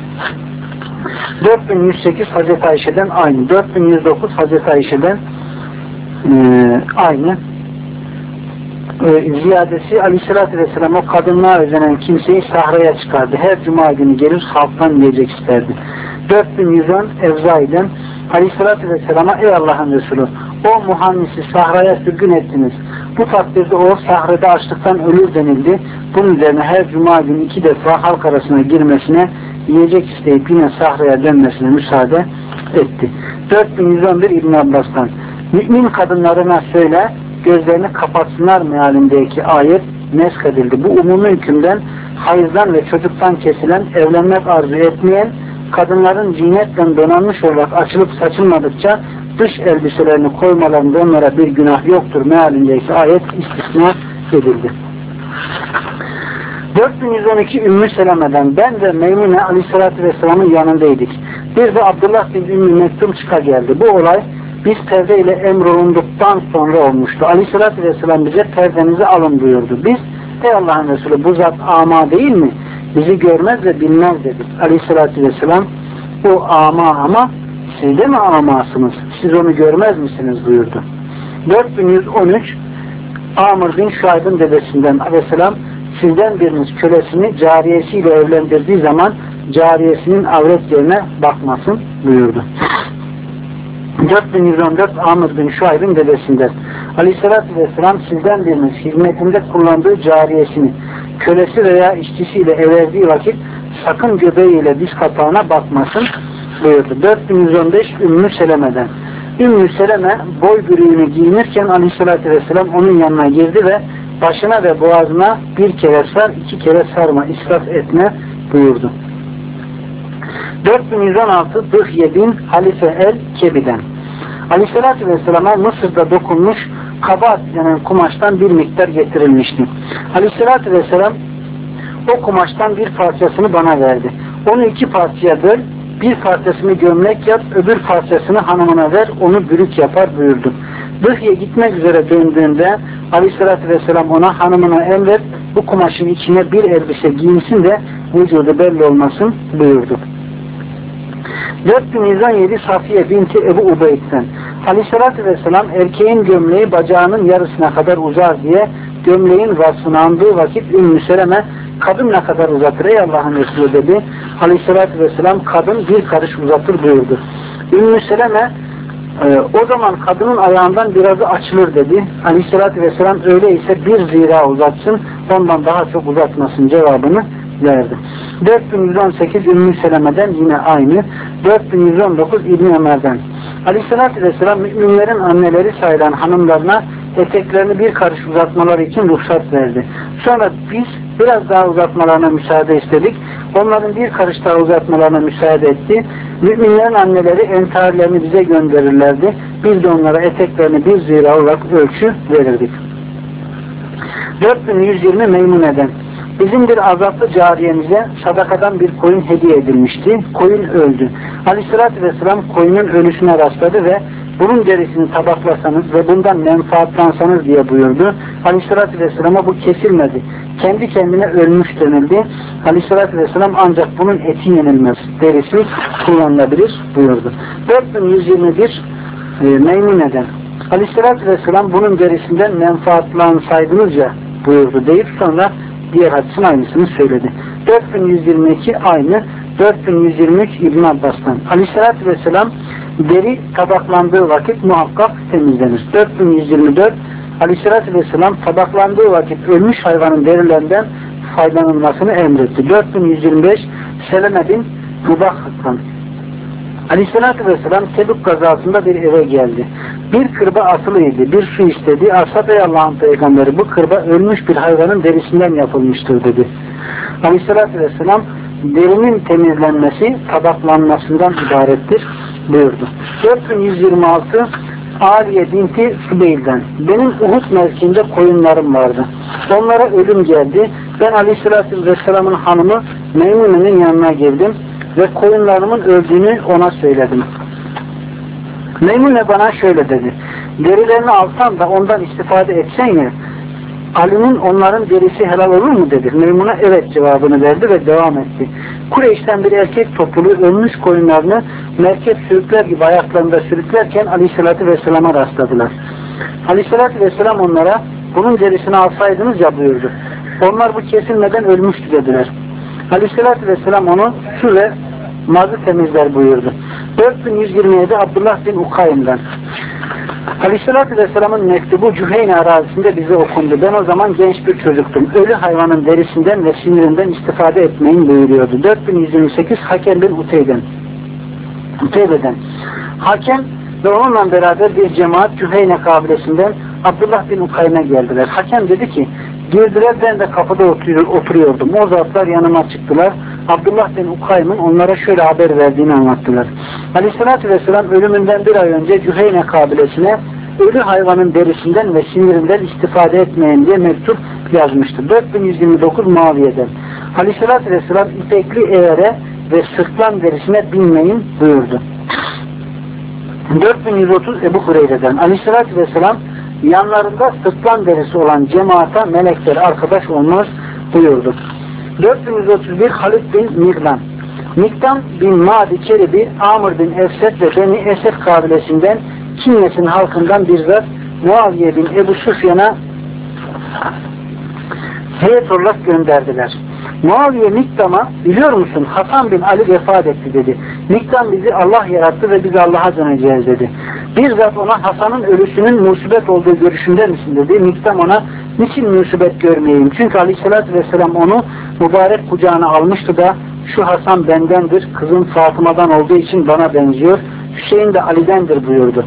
dört bin yüz sekiz Hazreti Ayşe'den aynı. dört bin yüz dokuz Hazreti Ayşe'den Ee, aynı ee, ziyadesi Aleyhisselatü Vesselam o kadınlığa özenen kimseyi sahraya çıkardı. Her cuma günü gelir halktan yiyecek isterdi. dört bin yüz on Evzai'den Aleyhisselatü Vesselam'a ey Allah'ın Resulü o muhannisi sahraya sürgün ettiniz. Bu takdirde o sahrada açlıktan ölür denildi. Bunun üzerine her cuma günü iki defa halk arasına girmesine yiyecek isteyip yine sahraya dönmesine müsaade etti. dört bin yüz on bir İbn Abbas'tan mümin kadınlarına söyle, gözlerini kapatsınlar mealindeki ayet neskedildi. Bu umumi hükümden hayızdan ve çocuktan kesilen, evlenmek arzu etmeyen, kadınların zinetle donanmış olarak açılıp saçılmadıkça dış elbiselerini koymalarında onlara bir günah yoktur mealindeki ayet istisna edildi. dört bin yüz on iki Ümmü Seleme'den ben ve Meymune Aleyhisselatü Vesselam'ın yanındaydık. Bir de Abdullah bin Ümmü Mektum çıka geldi. Bu olay biz perde ile emrolunduktan sonra olmuştu. Aleyhisselatü Vesselam bize perdenizi alın buyurdu. Biz ey Allah'ın Resulü bu zat ama değil mi? Bizi görmez ve bilmez dedik. Aleyhisselatü Vesselam o ama ama siz de mi amasınız? Siz onu görmez misiniz buyurdu. dört bin yüz on üç Amr bin Şuayb'ın dedesinden Aleyhisselam sizden biriniz kölesini cariyesiyle evlendirdiği zaman cariyesinin avret yerine bakmasın buyurdu. dört bin yüz on dört Amr bin Şuayb'ın dedesinden Aleyhisselatü Vesselam sizden biriniz hizmetinde kullandığı cariyesini kölesi veya işçisiyle everdiği vakit sakın göbeğiyle diz kapağına bakmasın buyurdu. dört bin yüz on beş Ümmü Seleme'den Ümmü Seleme boy bürüğünü giyinirken Aleyhisselatü Vesselam onun yanına girdi ve Başına ve boğazına bir kere sar, iki kere sarma, israf etme buyurdu. dört bin yüz on altı Dıhye bin Halife el-Kebi'den. Aleyhissalatü vesselam'a Mısır'da dokunmuş kabat denen kumaştan bir miktar getirilmişti. Aleyhissalatü vesselam o kumaştan bir parçasını bana verdi. Onu iki parçaya böl, bir parçasını gömlek yap, öbür parçasını hanımına ver, onu bürük yapar buyurdu. Dıhye gitmek üzere döndüğünde Aleyhissalatü vesselam ona hanımına emret, bu kumaşın içine bir elbise giyinsin de vücudu belli olmasın buyurdu. dört bin yüz on yedi Safiye binti Ebu Ubeyd'den. Aleyhissalatü vesselam erkeğin gömleği bacağının yarısına kadar uzar diye gömleğin vasfını andığı vakit Ümmü Seleme kadın ne kadar uzatır ey Allah'ın Resulü dedi. Aleyhissalatü vesselam kadın bir karış uzatır buyurdu. Ümmü Seleme e, o zaman kadının ayağından birazı açılır dedi. Aleyhissalatü vesselam öyleyse bir zira uzatsın, ondan daha çok uzatmasın cevabını verdi. dört bin yüz on sekiz Ümmü Seleme'den yine aynı. dört bin yüz on dokuz İbn Ömer'den. Aleyhissalatü vesselam müminlerin anneleri sayılan hanımlarına eteklerini bir karış uzatmaları için ruhsat verdi. Sonra biz biraz daha uzatmalarına müsaade istedik. Onların bir karış daha uzatmalarına müsaade etti. Müminlerin anneleri entarlerini bize gönderirlerdi. Biz de onlara eteklerini bir zira olarak ölçü verirdik. dört bin yüz yirmi Meymune'den. Bizim bir azaplı cariyemize sadakadan bir koyun hediye edilmişti. Koyun öldü. Aleyhissalatü vesselam koyunun ölüsüne rastladı ve bunun derisini tabaklasanız ve bundan menfaatlansanız diye buyurdu. Aleyhissalatü vesselama bu kesilmedi. Kendi kendine ölmüş denildi. Aleyhissalatü vesselam ancak bunun eti yenilmez. Derisi kullanılabilir buyurdu. dört bin yüz yirmi bir e, Meymune'den. Aleyhissalatü vesselam bunun derisinden menfaatlansaydınız ya buyurdu deyip sonra diğer hadisin aynısını söyledi. dört bin yüz yirmi iki aynı. dört bin yüz yirmi üç İbn Abbas'tan. Aleyhissalatü vesselam deri tabaklandığı vakit muhakkak temizlenir. dört bin yüz yirmi dört Aleyhissalatü vesselam tabaklandığı vakit ölmüş hayvanın derilerinden faydalanılmasını emretti. dört bin yüz yirmi beş Seleme bin Mubakkak'tan. Aleyhissalatü vesselam Tebük gazasında bir eve geldi. Bir kırba asılıydı, bir su istedi. Ashab ey Allah'ın peygamberi bu kırba ölmüş bir hayvanın derisinden yapılmıştır dedi. Aleyhissalatü vesselam derinin temizlenmesi tabaklanmasından ibarettir buyurdu. dört bin yüz yirmi altı Aliye binti Sübeyl'den. Benim Uhud mevkinde koyunlarım vardı. Onlara ölüm geldi. Ben Aleyhissalatü vesselamın hanımı Meymune'nin yanına girdim ve koyunlarımın öldüğünü ona söyledim. Meymune bana şöyle dedi. Derilerini alsan da ondan istifade etsen ya, Ali'nin onların derisi helal olur mu dedi. Meymune evet cevabını verdi ve devam etti. Kureyş'ten bir erkek topluluğu ölmüş koyunlarını merkep sürükler gibi ayaklarında sürüklerken Aleyhisselatü Vesselam'a rastladılar. Aleyhisselatü Vesselam onlara bunun derisini alsaydınız ya buyurdu. Onlar bu kesilmeden ölmüştü dediler. Aleyhisselatü Vesselam onu su ve mazı temizler buyurdu. dört bin yüz yirmi yedi Abdullah bin Ukaym'dan. Aleyhisselatü Vesselam'ın mektubu Cüheyne arazisinde bize okundu. Ben o zaman genç bir çocuktum. Ölü hayvanın derisinden ve sinirinden istifade etmeyin buyuruyordu. dört bin yüz yirmi sekiz Hakem bin Uteyben. Uteybe'den. Hakem ve onunla beraber bir cemaat Cüheyne kabilesinden Abdullah bin Ukaym'e geldiler. Hakem dedi ki, girdiler, ben de kapıda oturuyordum. O zatlar yanıma çıktılar. Abdullah bin Ukaym'ın onlara şöyle haber verdiğini anlattılar. Aleyhissalatü vesselam ölümünden bir ay önce Cüheyne kabilesine ölü hayvanın derisinden ve sinirinden istifade etmeyin diye mektup yazmıştı. dört bin yüz yirmi dokuz Muaviye'den. Aleyhissalatü vesselam ipekli eğere ve sırtlan derisine binmeyin buyurdu. dört bin yüz otuz Ebu Hureyre'den. Aleyhissalatü vesselam yanlarında sırtlan derisi olan cemaata melekler arkadaş olmaz buyurdu. dört bin yüz otuz bir Halid bin Migdan. Miktam bin Madi Keribi, Amr bin Efset ve Beni Esed kabilesinden Kinnes'in halkından bir zat Muaviye bin Ebu Süfyan'a heyet olarak gönderdiler. Muaviye Miktam'a biliyor musun Hasan bin Ali vefat etti dedi. Miktam bizi Allah yarattı ve biz Allah'a döneceğiz dedi. Bir zat ona Hasan'ın ölüsünün musibet olduğu görüşünde misin dedi. Miktam ona niçin musibet görmeyeyim? Çünkü Aleyhisselatü Vesselam onu mübarek kucağına almıştı da şu Hasan bendendir, kızım Fatıma'dan olduğu için bana benziyor. Hüseyin de Ali'dendir buyurdu.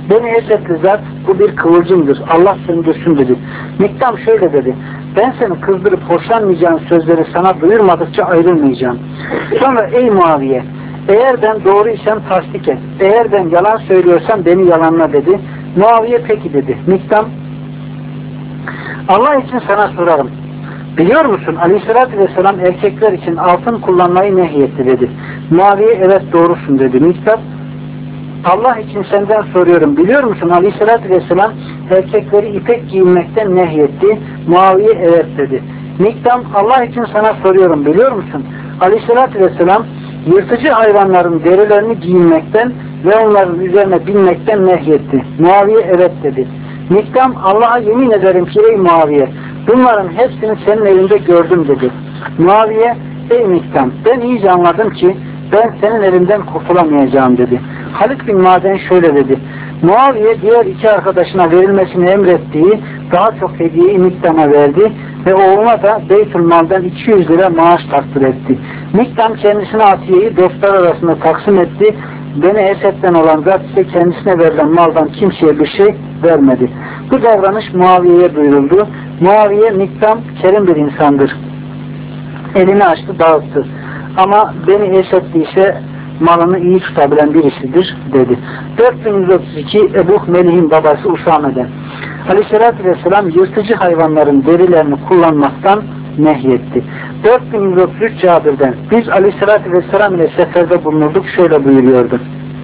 Beni Esed'li zat bu bir kıvılcımdır. Allah söndürsün dedi. Miktam şöyle dedi. Ben seni kızdırıp hoşlanmayacağın sözleri sana duyurmadıkça ayrılmayacağım. Sonra ey Muaviye, eğer ben doğruysam tasdik et. Eğer ben yalan söylüyorsam beni yalanla dedi. Muaviye peki dedi. Miktam, Allah için sana sorarım. Biliyor musun Aleyhisselatü Vesselam erkekler için altın kullanmayı nehyetti dedi. Muaviye evet doğrusun dedi. Miktam, Allah için senden soruyorum. Biliyor musun Aleyhisselatü Vesselam erkekleri ipek giyinmekten nehyetti. Muaviye evet dedi. Miktam, Allah için sana soruyorum. Biliyor musun Aleyhisselatü Vesselam yırtıcı hayvanların derilerini giyinmekten ve onların üzerine binmekten nehyetti. Muaviye evet dedi. Miktam, Allah'a yemin ederim ki ey Muaviye, bunların hepsini senin elinde gördüm dedi. Muaviye, ey Miktam, ben iyice anladım ki ben senin elinden kurtulamayacağım dedi. Halid bin Maden şöyle dedi. Muaviye diğer iki arkadaşına verilmesini emrettiği daha çok hediyeyi Miktam'a verdi ve oğluna da Beytülmal'den iki yüz lira maaş takdir etti. Miktam kendisine Atiye'yi dostlar arasında taksim etti. Beni Esed'den olan zat ise kendisine verilen maldan kimseye bir şey vermedi. Bu davranış Muaviye'ye duyuruldu. Muaviye, Miktam kerim bir insandır. Elini açtı, dağıttı. Ama Beni Esed'li ise malını iyi tutabilen birisidir dedi. dört bin yüz otuz iki Ebu Melih'in babası Usame'den. Aleyhisselatü Vesselam yırtıcı hayvanların derilerini kullanmaktan nehyetti. dört bin yüz otuz üç Cabir'den. Biz Aleyhisselatü Vesselam ile seferde bulunurduk, şöyle buyuruyordu.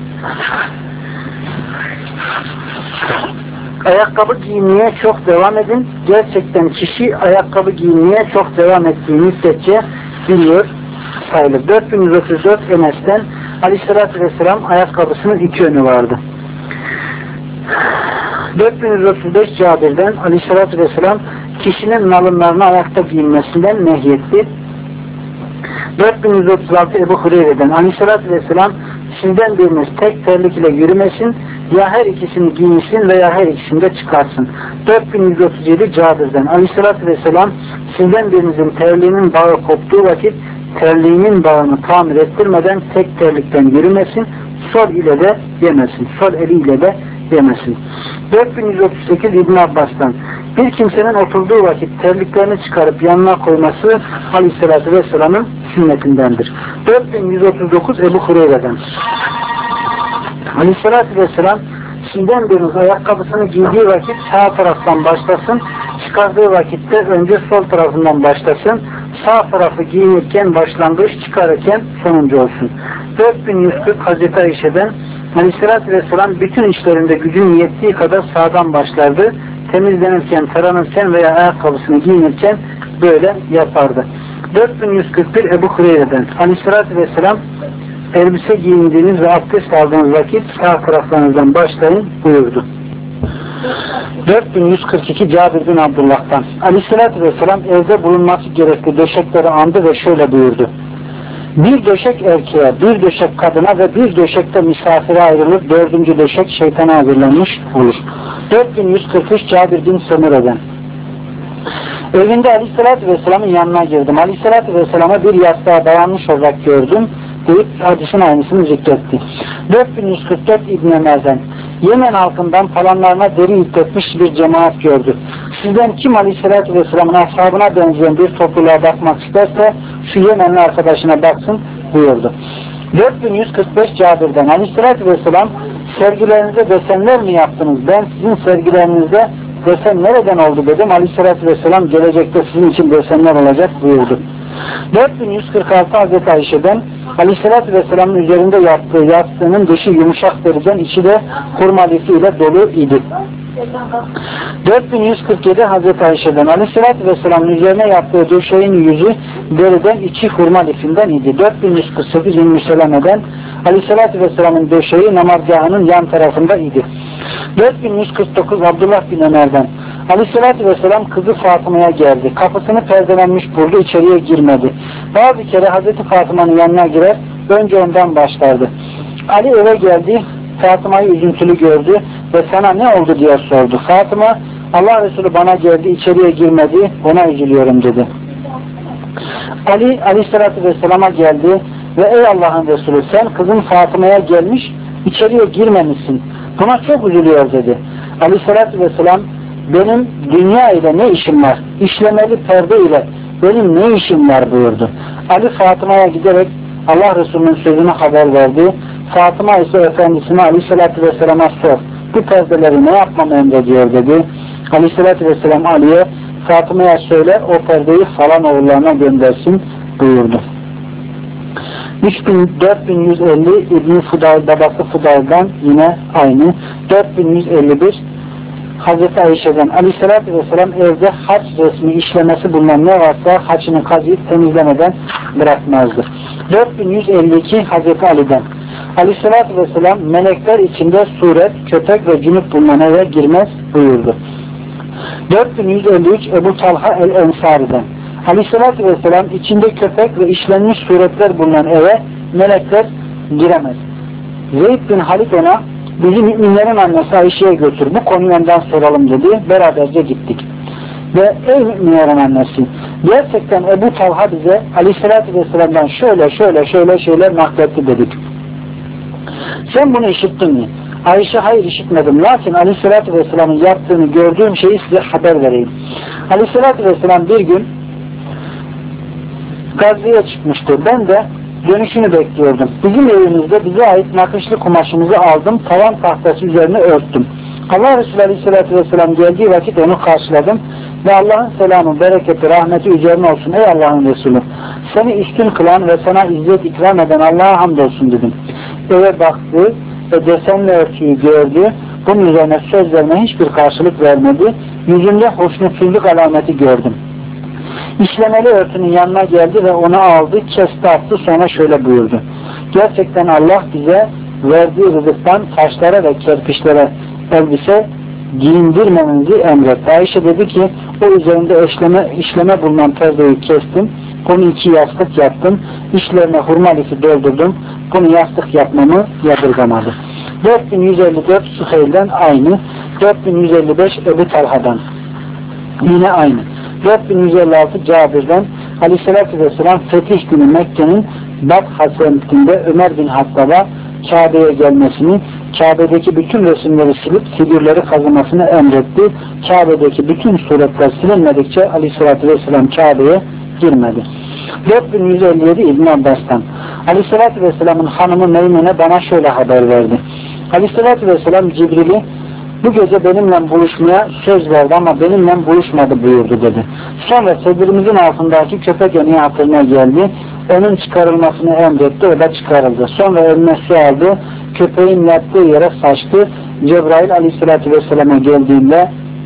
Ayakkabı giymeye çok devam edin. Gerçekten kişi ayakkabı giymeye çok devam ettiği müddetçe biliyor sayılır. dört bin yüz otuz dört Enes'ten Aleyhisselatü Vesselam ayakkabısının iki yönü vardı. dört bin yüz otuz beş Cabir'den Aleyhisselatü Vesselam kişinin nalınlarını ayakta giyinmesinden nehyetti. dört bin yüz otuz altı Ebu Hureyre'den Aleyhisselatü Vesselam sizden biriniz tek terlik ile yürümesin, ya her ikisini giyinsin veya her ikisini de çıkarsın. dört bin yüz otuz yedi Cabir'den Aleyhisselatü Vesselam sizden birinizin terliğinin bağı koptuğu vakit terliğinin bağını tamir ettirmeden tek terlikten yürümesin, sol ile de yemesin, sol eliyle de yemesin. dört bin yüz otuz sekiz İbn Abbas'tan bir kimsenin oturduğu vakit terliklerini çıkarıp yanına koyması Aleyhisselatü Vesselam'ın sünnetindendir. dört bin yüz otuz dokuz Ebu Hureyre'den Aleyhisselatü Vesselam sizden biriniz ayakkabısını giydiği vakit sağ taraftan başlasın, çıkardığı vakitte önce sol tarafından başlasın, sağ tarafı giyinirken başlangıç, çıkarırken sonuncu olsun. dört bin yüz kırk Hazreti Ayşe'den Aleyhisselatü Vesselam bütün işlerinde gücün yettiği kadar sağdan başlardı. Temizlenirken, taranırken veya ayakkabısını giyinirken böyle yapardı. dört bin yüz kırk bir Ebu Hureyre'den Aleyhisselatü Vesselam elbise giyindiğiniz ve abdest aldığınız vakit sağ taraflarınızdan başlayın buyurdu. dört bin yüz kırk iki Cabir bin Abdullah'tan Aleyhisselatü Vesselam evde bulunması gerekli döşekleri andı ve şöyle buyurdu. Bir döşek erkeğe, bir döşek kadına ve bir döşekte misafire ayrılır, dördüncü döşek şeytana hazırlanmış olur. dört bin yüz kırk üç Cabir bin Sömüre'den evinde Aleyhisselatü Vesselam'ın yanına girdim. Aleyhisselatü Vesselam'a bir yastığa dayanmış olarak gördüm deyip hadisin aynısını zikretti. dört bin yüz kırk dört İbn Ömer'den Yemen halkından falanlarına deri yükletmiş bir cemaat gördü. Sizden kim Aleyhisselatü Vesselam'ın ashabına benzeyen bir topluluğa bakmak isterse şu Yemenli arkadaşına baksın buyurdu. dört bin yüz kırk beş Cabir'den Aleyhisselatü Vesselam sergilerinize desenler mi yaptınız? Ben sizin sergilerinizde desen nereden oldu dedim. Aleyhisselatü Vesselam gelecekte sizin için desenler olacak buyurdu. dört bin yüz kırk altı Hazreti Ayşe'den Aleyhisselatü Vesselam'ın üzerinde yattığı yastığının dışı yumuşak deriden, içi de hurma lifiyle dolu idi. dört bin yüz kırk yedi Hazreti Ayşe'den Aleyhisselatü Vesselam'ın üzerine yaptığı döşeğin yüzü deriden, içi hurma lifinden idi. dört bin yüz kırk sekiz Ümmü Seleme'den Aleyhisselatü Vesselam'ın döşeği namazgahının yan tarafında idi. dört bin yüz kırk dokuz Abdullah bin Ömer'den Aleyhisselatü Vesselam kızı Fatıma'ya geldi. Kapısını perdelenmiş buldu, içeriye girmedi. Bazı kere Hazreti Fatıma'nın yanına girer, önce ondan başlardı. Ali eve geldi, Fatıma'yı üzüntülü gördü ve sana ne oldu diye sordu. Fatıma, Allah Resulü bana geldi, içeriye girmedi, ona üzülüyorum dedi. Ali Aleyhisselatü Vesselam'a geldi ve ey Allah'ın Resulü sen kızın Fatıma'ya gelmiş, içeriye girmemişsin. Buna çok üzülüyor dedi. Aleyhissalatü vesselam benim dünya ile ne işim var? İşlemeli perde ile benim ne işim var buyurdu. Ali Fatıma'ya giderek Allah Resulü'nün sözünü haber verdi. Fatıma ise efendisine Aleyhissalatü vesselama sor. Bu perdeleri ne yapmamı emrediyor dedi. Aleyhissalatü vesselam Ali'ye Fatıma'ya söyle o perdeyi falan oğullarına göndersin buyurdu. dört bin yüz elli İbn-i Fudayl, babası Fudayl'dan yine aynı. dört bin yüz elli bir Hazreti Ayşe'den Aleyhisselatü Vesselam evde haç resmi işlemesi bulunan ne varsa haçını kazıyıp temizlemeden bırakmazdı. dört bin yüz elli iki Hazreti Ali'den Aleyhisselatü Vesselam melekler içinde suret, köpek ve cünüp bulunan eve girmez buyurdu. dört bin yüz elli üç Ebu Talha el-Ensari'den Aleyhisselatü Vesselam içinde köpek ve işlenmiş suretler bulunan eve melekler giremez. Zeyd bin Halid ona bizi müminlerin annesi Ayşe'ye götür, bu konuyu ondan soralım dedi. Beraberce gittik. Ve ey müminlerin annesi, gerçekten Ebu Talha bize Aleyhisselatü Vesselam'dan şöyle şöyle şöyle şeyler nakletti dedik. Sen bunu işittin mi? Ayşe hayır işitmedim. Lakin Aleyhisselatü Vesselam'ın yaptığını gördüğüm şeyi size haber vereyim. Aleyhisselatü Vesselam bir gün Gazze'ye çıkmıştı. Ben de dönüşünü bekliyordum. Bizim evimizde bize ait nakışlı kumaşımızı aldım. Tavan tahtası üzerine örttüm. Allah Resulü Aleyhisselatü Vesselam geldiği vakit onu karşıladım. Ve Allah'ın selamı, bereketi, rahmeti üzerine olsun ey Allah'ın Resulü. Seni üstün kılan ve sana izzet ikram eden Allah'a hamdolsun dedim. Eve baktı ve desenli örtüyü gördü. Bunun üzerine söz verme hiçbir karşılık vermedi. Yüzünde hoşnutsuzluk alameti gördüm. İşlemeli örtünün yanına geldi ve onu aldı, kesti attı, sonra şöyle buyurdu. Gerçekten Allah bize verdiği rızıktan taşlara ve kerpiçlere elbise giyindirmemizi emretti. Ayşe dedi ki o üzerinde işleme, işleme bulunan perdeyi kestim. Bunu iki yastık yaptım. İşlerine hurma lifi doldurdum. Bunu yastık yapmamı yadırgamadı. dört bin yüz elli dört Süheyl'den aynı. dört bin yüz elli beş Ebu Talha'dan yine aynı. dört bin yüz elli altı Cabir'den Aleyhisselatü Vesselam fetih günü Mekke'nin Batha semtinde Ömer bin Hattab'a Kabe'ye gelmesini, Kabe'deki bütün resimleri silip figürleri kazımasını emretti. Kabe'deki bütün suretler silinmedikçe Aleyhisselatü Vesselam Kabe'ye girmedi. dört bin yüz elli yedi İbn Abbas'tan Aleyhisselatü Vesselam'ın hanımı Meymune bana şöyle haber verdi. Aleyhisselatü Vesselam Cibril'i bu gece benimle buluşmaya söz verdi ama benimle buluşmadı buyurdu dedi. Sonra sedirimizin altındaki köpek eniği hatırına geldi. Onun çıkarılmasını emretti. O da çıkarıldı. Sonra eline su aldı. Köpeğin yattığı yere saçtı. Cebrail Aleyhisselatü Vesselam'a geldiğinde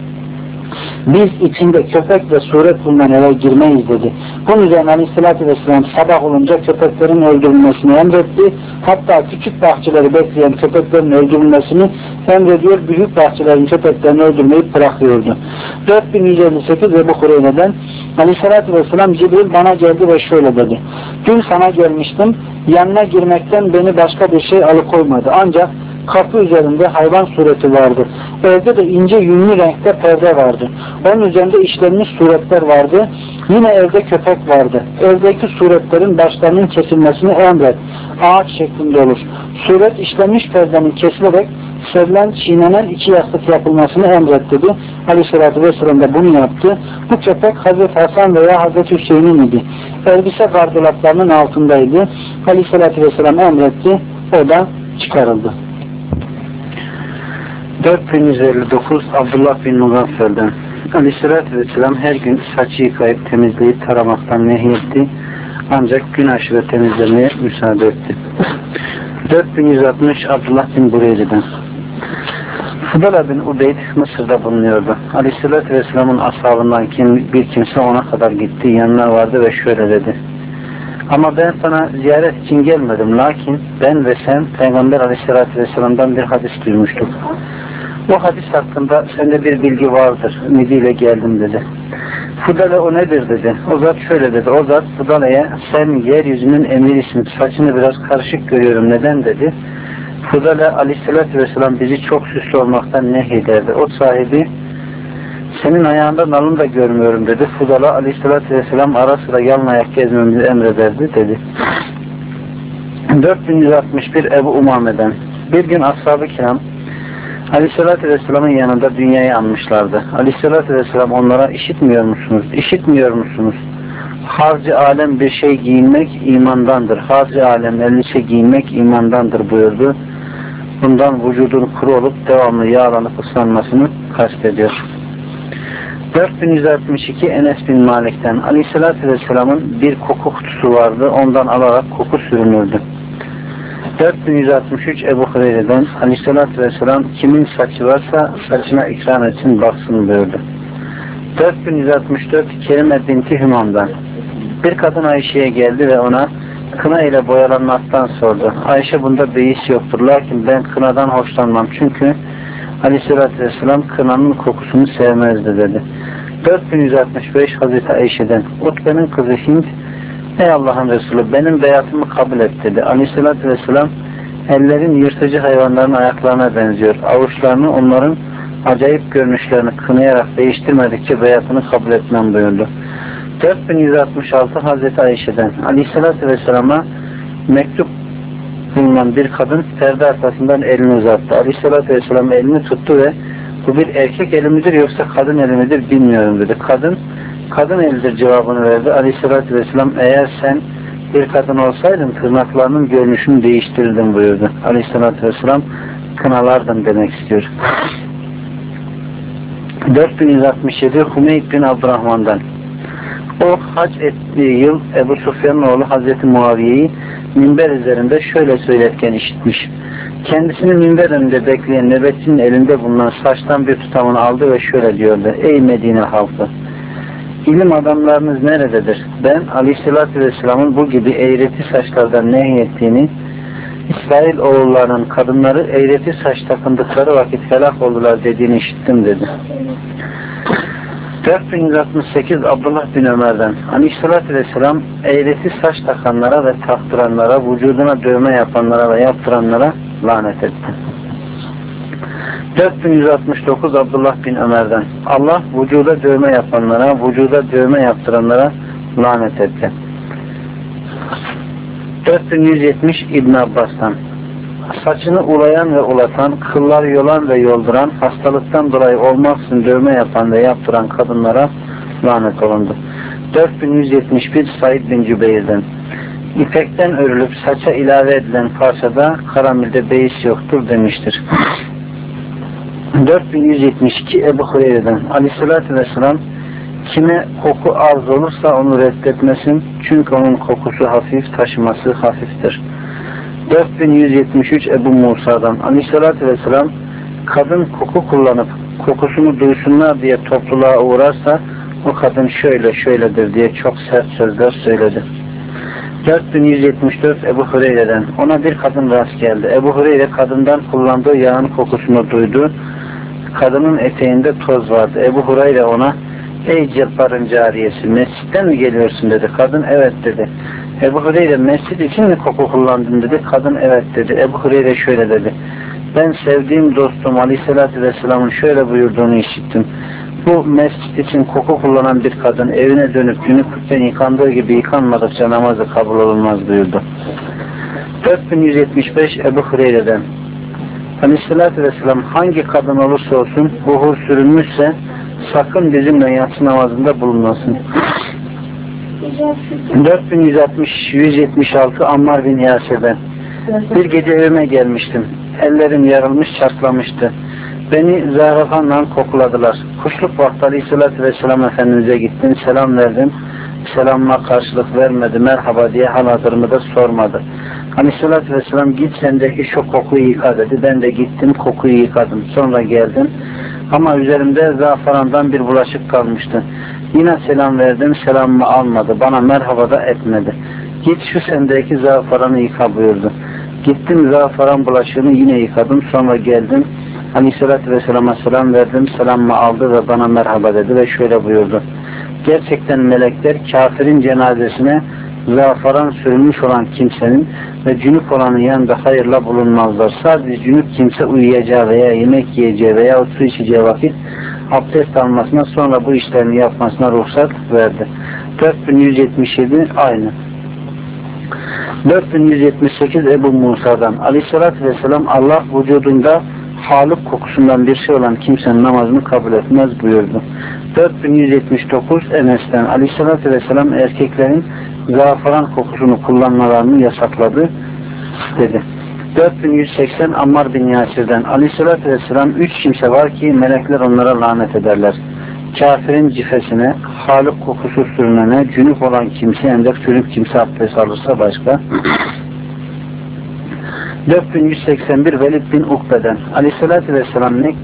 biz içinde köpek ve suret bulunan eve girmeyiz dedi. Bunun üzerine Aleyhisselatü Vesselam sabah olunca köpeklerin öldürülmesini emretti. Hatta küçük bahçeleri bekleyen köpeklerin öldürülmesini emrediyor. Büyük bahçelerin köpeklerini öldürmeyip bırakıyordu. dört bin yüz elli sekiz Ebu Hureyre'den Aleyhisselatü Vesselam Cibril bana geldi ve şöyle dedi. Dün sana gelmiştim. Yanına girmekten beni başka bir şey alıkoymadı. Ancak kapı üzerinde hayvan sureti vardı. Evde de ince yünlü renkte perde vardı. Onun üzerinde işlenmiş suretler vardı. Yine evde köpek vardı. Evdeki suretlerin başlarının kesilmesini emret. Ağaç şeklinde olur. Suret işlenmiş perdenin kesilerek serilen, çiğnenen iki yastık yapılmasını emret dedi. Aleyhisselatü Vesselam da bunu yaptı. Bu köpek Hazreti Hasan veya Hazreti Hüseyin'in idi. Elbise gardıraplarının altındaydı. Aleyhisselatü Vesselam emretti. O da çıkarıldı. dört bin yüz elli dokuz Abdullah bin Mugaffel'den Aleyhisselatü Vesselam her gün saçı yıkayıp temizleyip taramaktan nehyetti. Ancak gün aşırı temizlemeye müsaade etti. dört bin yüz altmış Abdullah bin Bureyli'den Fudala bin Ubeyd Mısır'da bulunuyordu. Aleyhisselatü Vesselam'ın ashabından kim, bir kimse ona kadar gitti, yanına vardı ve şöyle dedi. Ama ben sana ziyaret için gelmedim. Lakin ben ve sen Peygamber Aleyhisselatü Vesselam'dan bir hadis duymuştuk. O hadis hakkında sende bir bilgi vardır. Ümidiyle geldim dedi. Fudale o nedir dedi. O zat şöyle dedi. O zat Fudale'ye sen yeryüzünün emirisin. Saçını biraz karışık görüyorum. Neden dedi. Fudale Aleyhisselatü Vesselam bizi çok süslü olmaktan nehyederdi. O sahibi senin ayağında nalını da görmüyorum dedi. Fudala Aleyhisselatü Vesselam ara sıra yalın ayak gezmemizi emrederdi dedi. dört bin yüz altmış bir Ebu Umame'den bir gün ashab-ı kiram Aleyhisselatü Vesselam'ın yanında dünyayı anmışlardı. Aleyhisselatü Vesselam onlara işitmiyor musunuz? İşitmiyor musunuz? Harcı alem bir şey giyinmek imandandır. Harcı alem elbise giyinmek imandandır buyurdu. Bundan vücudun kuru olup devamlı yağlanıp ıslanmasını kastediyor. dört bin yüz altmış iki Enes bin Malik'ten Aleyhisselatü Vesselam'ın bir koku kutusu vardı. Ondan alarak koku sürünürdü. dört bin yüz altmış üç Ebu Hureyre'den Aleyhisselatü Vesselam kimin saçı varsa saçına ikram etsin baksın buyurdu. dört bin yüz altmış dört Kerime binti Hümam'dan bir kadın Ayşe'ye geldi ve ona kına ile boyalanmaktan sordu. Ayşe bunda beis yoktur. Lakin ben kınadan hoşlanmam. Çünkü Aleyhisselatü Vesselam kınanın kokusunu sevmezdi dedi. dört bin yüz altmış beş Hazreti Ayşe'den Utbe'nin kızı Hint ey Allah'ın Resulü benim beyatımı kabul et dedi. Aleyhisselatü Vesselam ellerin yırtıcı hayvanların ayaklarına benziyor. Avuçlarını onların acayip görünüşlerini kınayarak değiştirmedikçe beyatını kabul etmem buyurdu. dört bin yüz altmış altı Hazreti Ayşe'den Aleyhisselatü Vesselam'a mektup bulunan bir kadın perde arkasından elini uzattı. Aleyhisselatü Vesselam elini tuttu ve bu bir erkek eli midir yoksa kadın eli midir bilmiyorum dedi. Kadın, kadın elidir cevabını verdi. Aleyhisselatü Vesselam eğer sen bir kadın olsaydın tırnaklarının görünüşünü değiştirdin buyurdu. Aleyhisselatü Vesselam kınalardım demek istiyor. dört bin yüz altmış yedi Hümeyd bin Abdurrahman'dan o hac ettiği yıl Ebu Sufyan'ın oğlu Hazreti Muaviye'yi minber üzerinde şöyle söylerken işitmiş. Kendisini minber önünde bekleyen nöbetçinin elinde bulunan saçtan bir tutamını aldı ve şöyle diyordu. Ey Medine halkı! İlim adamlarınız nerededir? Ben Aleyhisselatü Vesselam'ın bu gibi eğreti saçlardan nehyettiğini, İsrail oğullarının kadınları eğreti saç takındıkları vakit helak oldular dediğini işittim dedi. dört bin yüz altmış sekiz Abdullah bin Ömer'den Aleyhisselatü Vesselam eğreti saç takanlara ve taktıranlara, vücuduna dövme yapanlara ve yaptıranlara lanet etti. dört bin yüz altmış dokuz Abdullah bin Ömer'den Allah vücuda dövme yapanlara, vücuda dövme yaptıranlara lanet etti. dört bin yüz yetmiş İbn Abbas'tan saçını ulayan ve ulatan, kıllar yolan ve yolduran, hastalıktan dolayı olmaksızın dövme yapan ve yaptıran kadınlara lanet olundu. dört bin yüz yetmiş bir Said bin Cübeyr'den İpekten örülüp saça ilave edilen parçada karamilde beis yoktur demiştir. dört bin yüz yetmiş iki Ebu Hureyre'den Aleyhisselatü Vesselam kime koku arz olursa onu reddetmesin çünkü onun kokusu hafif, taşıması hafiftir. dört bin yüz yetmiş üç Ebu Musa'dan Aleyhisselatü Vesselam kadın koku kullanıp kokusunu duysunlar diye topluluğa uğrarsa o kadın şöyle şöyledir diye çok sert sözler söyledi. dört bin yüz yetmiş dört Ebu Hureyre'den ona bir kadın rast geldi. Ebu Hureyre kadından kullandığı yağın kokusunu duydu. Kadının eteğinde toz vardı. Ebu Hureyre ona ey Cebbar'ın cariyesi mescitten mi geliyorsun dedi. Kadın evet dedi. Ebu Hureyre mescid için mi koku kullandın dedi. Kadın evet dedi. Ebu Hureyre şöyle dedi. Ben sevdiğim dostum Aleyhisselatü Vesselam'ın şöyle buyurduğunu işittim. Bu mescid için koku kullanan bir kadın evine dönüp günlükten yıkandığı gibi yıkanmadıkça namazı kabul olunmaz buyurdu. dört bin yüz yetmiş beş Ebu Hureyre'den Aleyhisselatü Vesselam hangi kadın olursa olsun buhur sürülmüşse sakın bizimle yatsı namazında bulunmasın. dört bin yüz altmış yüz yetmiş altı Ammar bin Yasir'den bir gece evime gelmiştim. Ellerim yarılmış çatlamıştı. Beni zarafanla kokuladılar. Kuşluk vakti Aleyhisselatü Vesselam Efendimiz'e gittim. Selam verdim. Selamıma karşılık vermedi. Merhaba diye hal hatırımı da sormadı. Aleyhisselatü Vesselam git sendeki şu kokuyu yıka dedi. Ben de gittim kokuyu yıkadım. Sonra geldim. Ama üzerimde zafarandan bir bulaşık kalmıştı. Yine selam verdim. Selamımı almadı. Bana merhaba da etmedi. Git şu sendeki zafaranı yıka buyurdu. Gittim zafaran bulaşığını yine yıkadım. Sonra geldim. Aleyhisselatü Vesselam'a selam verdim. Selamımı aldı ve bana merhaba dedi ve şöyle buyurdu. Gerçekten melekler kafirin cenazesine zafaran sürülmüş olan kimsenin ve cünüp olanın yanında hayırla bulunmazlar. Sadece cünüp kimse uyuyacağı veya yemek yiyeceği veya su içeceği vakit abdest almasına sonra bu işlerini yapmasına ruhsat verdi. dört bin yüz yetmiş yedi aynı. dört bin yüz yetmiş sekiz Ebu Musa'dan Aleyhisselatü Vesselam Allah vücudunda Halık kokusundan bir şey olan kimsenin namazını kabul etmez buyurdu. dört bin yüz yetmiş dokuz Enes'ten Aleyhisselatü Vesselam erkeklerin zafaran kokusunu kullanmalarını yasakladı dedi. dört bin yüz seksen Ammar bin Yasir'den Aleyhisselatü Vesselam üç kimse var ki melekler onlara lanet ederler. Kafirin cifesine, halık kokusu sürünene, cünüp olan kimse ancak cünüp kimse abdest alırsa başka. dört bin yüz seksen bir Velid bin Ukbe'den Aleyhisselatü Vesselam ne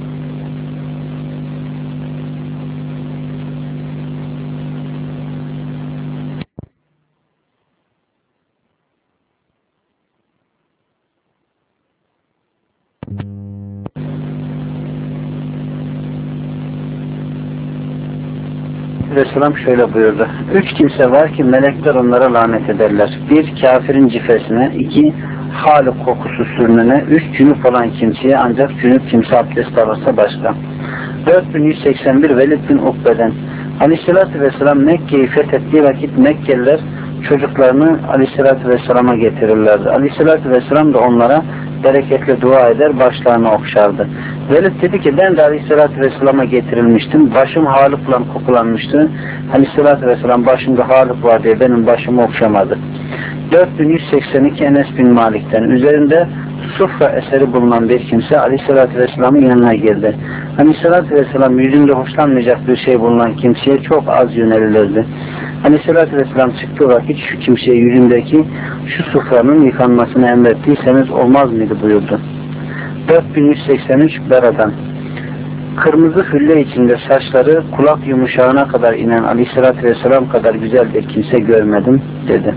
Vesselam şöyle buyurdu. Üç kimse var ki melekler onlara lanet ederler. Bir, kafirin cifesine. iki halık kokusu sürünene. Üç, cünüp olan kimseye ancak cünüp kimse abdest alırsa başka. dört bin yüz seksen bir Velid bin Ukbe'den Aleyhisselatü Vesselam Mekke'yi fethettiği vakit Mekkeliler çocuklarını Aleyhisselatü Vesselam'a getirirlerdi. Aleyhisselatü Vesselam da onlara bereketli dua eder, başlarını okşardı. Velid dedi ki ben de Aleyhisselatü Vesselam'a getirilmiştim. Başım halıkla kokulanmıştı. Aleyhisselatü Vesselam başımda halık var diye benim başımı okşamadı. dört bin yüz seksen iki Enes bin Malik'ten üzerinde sufra eseri bulunan bir kimse Aleyhisselatü Vesselam'ın yanına geldi. Aleyhisselatü Vesselam yüzünde hoşlanmayacak bir şey bulunan kimseye çok az yönelilirdi. Aleyhisselatü Vesselam çıktığı vakit şu kimseye yüzündeki şu sufranın yıkanmasını emrettiyseniz olmaz mıydı buyurdu. dört bin yüz seksen üç Bera'dan kırmızı hülle içinde saçları kulak yumuşağına kadar inen Aleyhisselatü Vesselam kadar güzel bir kimse görmedim dedi.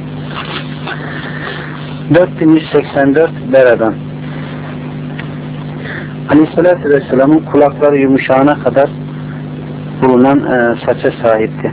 dört bin yüz seksen dört Bera'dan Aleyhisselatü Vesselam'ın kulakları yumuşağına kadar bulunan e, saça sahipti.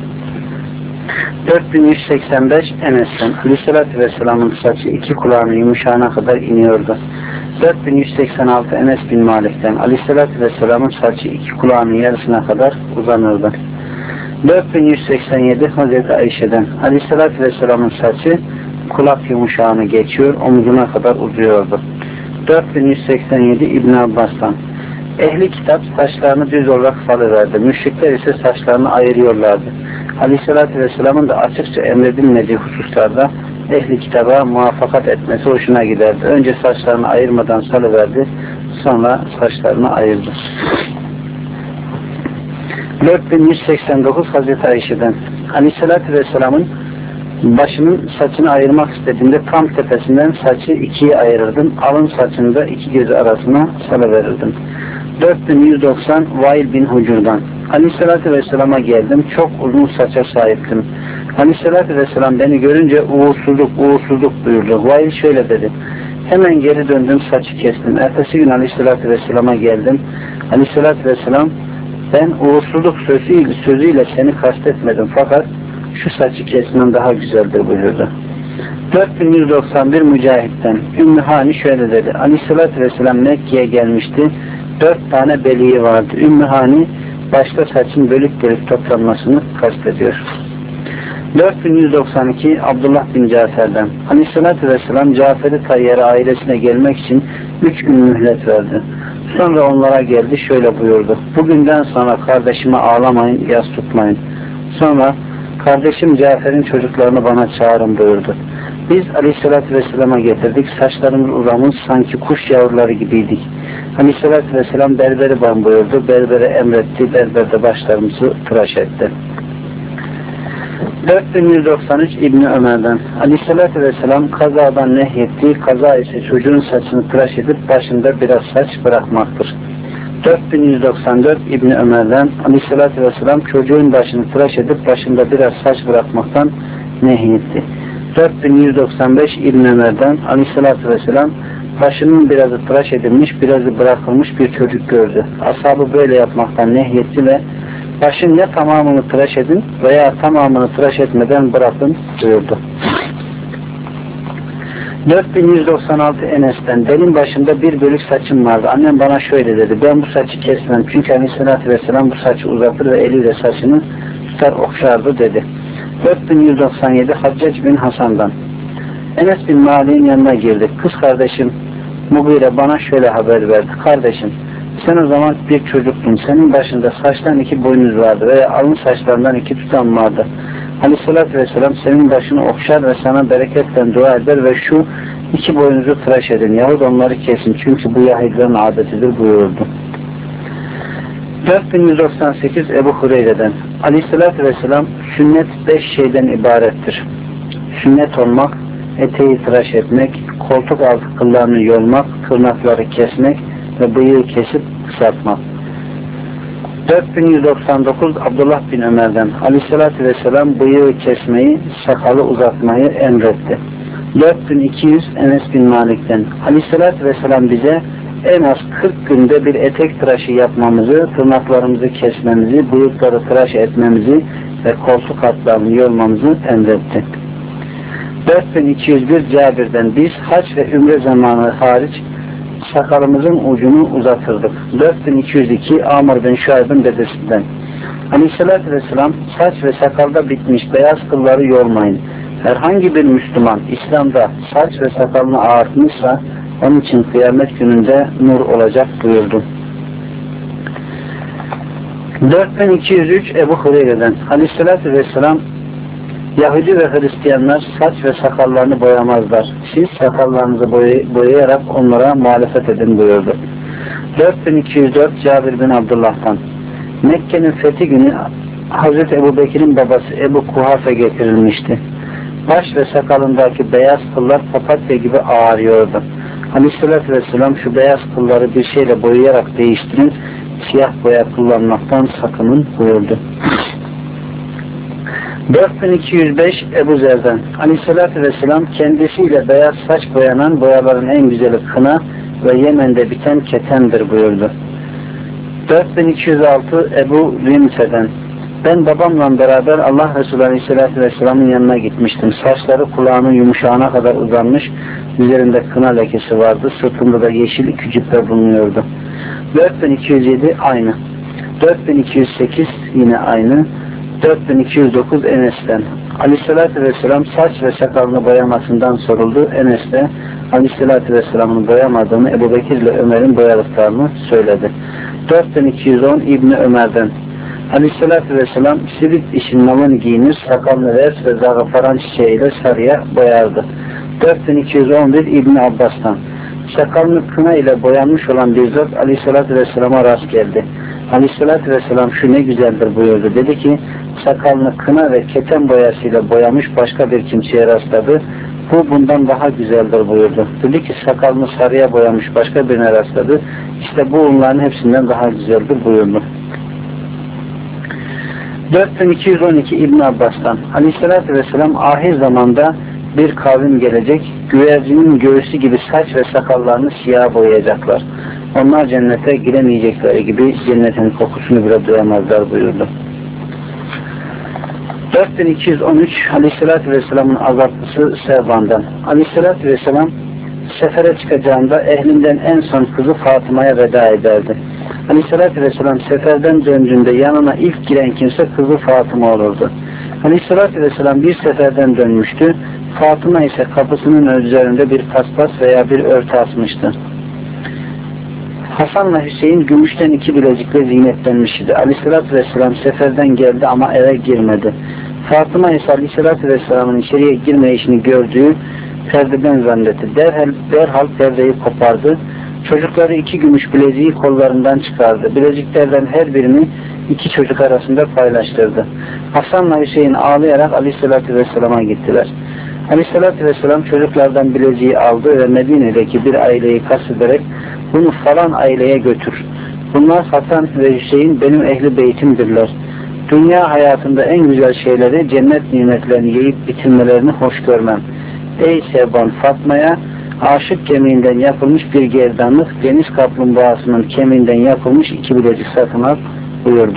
dört bin yüz seksen beş Enes'ten Aleyhisselatü Vesselam'ın saçı iki kulağının yumuşağına kadar iniyordu. dört bin yüz seksen altı Enes bin Malik'ten Aleyhisselatü Vesselam'ın saçı iki kulağının yarısına kadar uzanırdı. dört bin yüz seksen yedi Hazreti Ayşe'den Aleyhisselatü Vesselam'ın saçı kulak yumuşağını geçiyor, omuzuna kadar uzuyordu. dört bin yüz seksen yedi İbn Abbas'tan ehli kitap saçlarını düz olarak salıverdi. Müşrikler ise saçlarını ayırıyorlardı. Aleyhisselatü Vesselam'ın da açıkça emredilmediği hususlarda ehli kitaba muvaffakat etmesi hoşuna giderdi. Önce saçlarını ayırmadan salıverdi, sonra saçlarını ayırdı. dört bin yüz seksen dokuz Hazreti Ayşe'den Aleyhisselatü Vesselam'ın başının saçını ayırmak istediğinde tam tepesinden saçı ikiye ayırırdım. Alın saçını da iki gözü arasına salıverirdim. dört bin yüz doksan Vail bin Hucur'dan Aleyhisselatü Vesselam'a geldim. Çok uzun saça sahiptim. Aleyhisselatü Vesselam beni görünce uğursuzluk uğursuzluk buyurdu. Vail şöyle dedi. Hemen geri döndüm, saçı kestim. Ertesi gün Aleyhisselatü Vesselam'a geldim. Aleyhisselatü Vesselam ben uğursuzluk sözüyle, sözüyle seni kastetmedim fakat şu saçı kesmen daha güzeldir buyurdu. dört bin yüz doksan bir Mücahit'ten Ümmü Hani şöyle dedi. Aleyhisselatü Vesselam Mekke'ye gelmişti. Dört tane beliği vardı. Ümmü Hani başta saçın bölük bölük toplanmasını kastediyor. dört bin yüz doksan iki Abdullah bin Cafer'den Aleyhisselatü Vesselam Cafer-i Tayyar'a ailesine gelmek için üç gün mühlet verdi. Sonra onlara geldi şöyle buyurdu. Bugünden sonra kardeşime ağlamayın, yas tutmayın. Sonra kardeşim Cafer'in çocuklarını bana çağırın buyurdu. Biz Aleyhisselatü Vesselam'a getirdik. Saçlarımız uzamış, sanki kuş yavruları gibiydik. Aleyhisselatü Vesselam berberi ban buyurdu. Berbere emretti. Berber de başlarımızı tıraş etti. dört bin yüz doksan üç İbni Ömer'den Aleyhisselatü Vesselam kazadan nehyetti. Kaza ise çocuğun saçını tıraş edip başında biraz saç bırakmaktır. dört bin yüz doksan dört İbni Ömer'den Aleyhisselatü Vesselam çocuğun başını tıraş edip başında biraz saç bırakmaktan nehyetti. dört bin yüz doksan beş İbn Ömer'den Aleyhisselatü Vesselam başının birazı tıraş edilmiş, birazı bırakılmış bir çocuk gördü. Ashabı böyle yapmaktan nehyetti ve başın ya tamamını tıraş edin veya tamamını tıraş etmeden bırakın buyurdu. dört bin yüz doksan altı Enes'ten benim başımda bir bölük saçım vardı. Annem bana şöyle dedi. Ben bu saçı kesmem. Çünkü Aleyhisselatü Vesselam bu saçı uzatır ve eliyle saçını tutar okşardı dedi. dört bin yüz doksan yedi Haccac bin Hasan'dan Enes bin Malik'in yanına girdik. Kız kardeşim Mugire bana şöyle haber verdi. Kardeşim, sen o zaman bir çocuktun. Senin başında saçtan iki boynuz vardı veya alın saçlarından iki tutam vardı. Aleyhissalatü vesselam senin başını okşar ve sana bereketle dua eder ve şu iki boynuzu tıraş edin yahut onları kesin. Çünkü bu Yahudilerin adetidir buyurdu. dört bin yüz doksan sekiz Ebu Hureyre'den Aleyhissalatü vesselam sünnet beş şeyden ibarettir. Sünnet olmak, eteği tıraş etmek, koltuk altı kıllarını yolmak, tırnakları kesmek ve bıyığı kesip kısaltmak. dört bin yüz doksan dokuz Abdullah bin Ömer'den Aleyhissalatü vesselam bıyığı kesmeyi, sakalı uzatmayı emretti. dört bin iki yüz Enes bin Malik'ten Aleyhissalatü vesselam bize en az kırk günde bir etek tıraşı yapmamızı, tırnaklarımızı kesmemizi, bıyıkları tıraş etmemizi ve koltuk altlarını yolmamızı emretti. dört bin iki yüz bir Cabir'den biz hac ve ümre zamanı hariç sakalımızın ucunu uzatırdık. dört bin iki yüz iki Amr bin Şuayb'ın dedesinden Aleyhisselatü Vesselam saç ve sakalda bitmiş beyaz kılları yolmayın. Herhangi bir Müslüman İslam'da saç ve sakalını ağartmışsa onun için kıyamet gününde nur olacak buyurdu. dört bin iki yüz üç Ebu Hureyre'den Aleyhisselatü Vesselam Yahudi ve Hristiyanlar saç ve sakallarını boyamazlar. Siz sakallarınızı boy boyayarak onlara muhalefet edin buyurdu. dört bin iki yüz dört Cabir bin Abdullah'tan Mekke'nin fethi günü Hazreti Ebu Bekir'in babası Ebu Kuhafe getirilmişti. Baş ve sakalındaki beyaz kıllar papatya gibi ağarıyordu. Aleyhisselatü Vesselam şu beyaz kılları bir şeyle boyayarak değiştirin, siyah boya kullanmaktan sakının buyurdu. dört bin iki yüz beş Ebu Zer'den Aleyhisselatü Vesselam kendisiyle beyaz saç boyanan boyaların en güzeli kına ve Yemen'de biten ketendir buyurdu. dört bin iki yüz altı Ebu Rimse'den ben babamla beraber Allah Resulü Aleyhisselatü Vesselam'ın yanına gitmiştim. Saçları kulağının yumuşağına kadar uzanmış, üzerinde kına lekesi vardı, sırtında da yeşil küçükler bulunuyordu. dört bin iki yüz yedi aynı. dört bin iki yüz sekiz yine aynı. dört bin iki yüz dokuz Enes'ten Aleyhisselatü Vesselam saç ve sakalını boyamasından soruldu. Enes de Aleyhisselatü Vesselam'ın boyamadığını, Ebu Bekir ile Ömer'in boyadıklarını söyledi. dört bin iki yüz on İbni Ömer'den Aleyhisselatü Vesselam sivit işin malını giyinir, sakalını vers ve zağafaran çiçeğiyle sarıya boyardı. dört bin iki yüz on bir İbni Abbas'tan sakalını kına ile boyanmış olan bir zat Aleyhisselatü Vesselam'a rast geldi. Aleyhisselatü Vesselam şu ne güzeldir buyurdu. Dedi ki sakalını kına ve keten boyasıyla boyamış başka bir kimseye rastladı. Bu bundan daha güzeldir buyurdu. Dedi ki sakalını sarıya boyamış başka birine rastladı. İşte bu onların hepsinden daha güzeldir buyurdu. dört bin iki yüz on iki İbn Abbas'tan Aleyhisselatü Vesselam ahir zamanda bir kavim gelecek, güvercinin göğsü gibi saç ve sakallarını siyah boyayacaklar. Onlar cennete giremeyecekleri gibi cennetin kokusunu bile duyamazlar buyurdu. dört bin iki yüz on üç Aleyhisselatü Vesselam'ın azaltısı Sevban'dan Aleyhisselatü Vesselam sefere çıkacağında ehlinden en son kızı Fatıma'ya veda ederdi. Aleyhisselatü Vesselam seferden döndüğünde yanına ilk giren kimse kızı Fatıma olurdu. Aleyhisselatü Vesselam bir seferden dönmüştü. Fatıma ise kapısının üzerinde bir paspas veya bir örtü asmıştı. Hasan'la Hüseyin gümüşten iki bilezikle zinetlenmişti. Aleyhisselatü Vesselam seferden geldi ama eve girmedi. Fatıma ise Aleyhisselatü Vesselam'ın içeriye girme işini gördüğü perdeden zannetti. Derhal, derhal perdeyi kopardı. Çocukları iki gümüş bileziği kollarından çıkardı. Bileziklerden her birini iki çocuk arasında paylaştırdı. Hasan'la Hüseyin ağlayarak Aleyhisselatü Vesselam'a gittiler. Aleyhisselatü Vesselam çocuklardan bileziği aldı ve Medine'deki bir aileyi kastederek bunu falan aileye götür. Bunlar Hasan ve Hüseyin benim ehli beytimdirler. Dünya hayatında en güzel şeyleri cennet nimetlerini yiyip bitirmelerini hoş görmem. Ey Sevban, Fatma'ya aşık kemiğinden yapılmış bir gerdanlık, deniz kaplumbağasının kemiğinden yapılmış iki bilezik satın al buyurdu.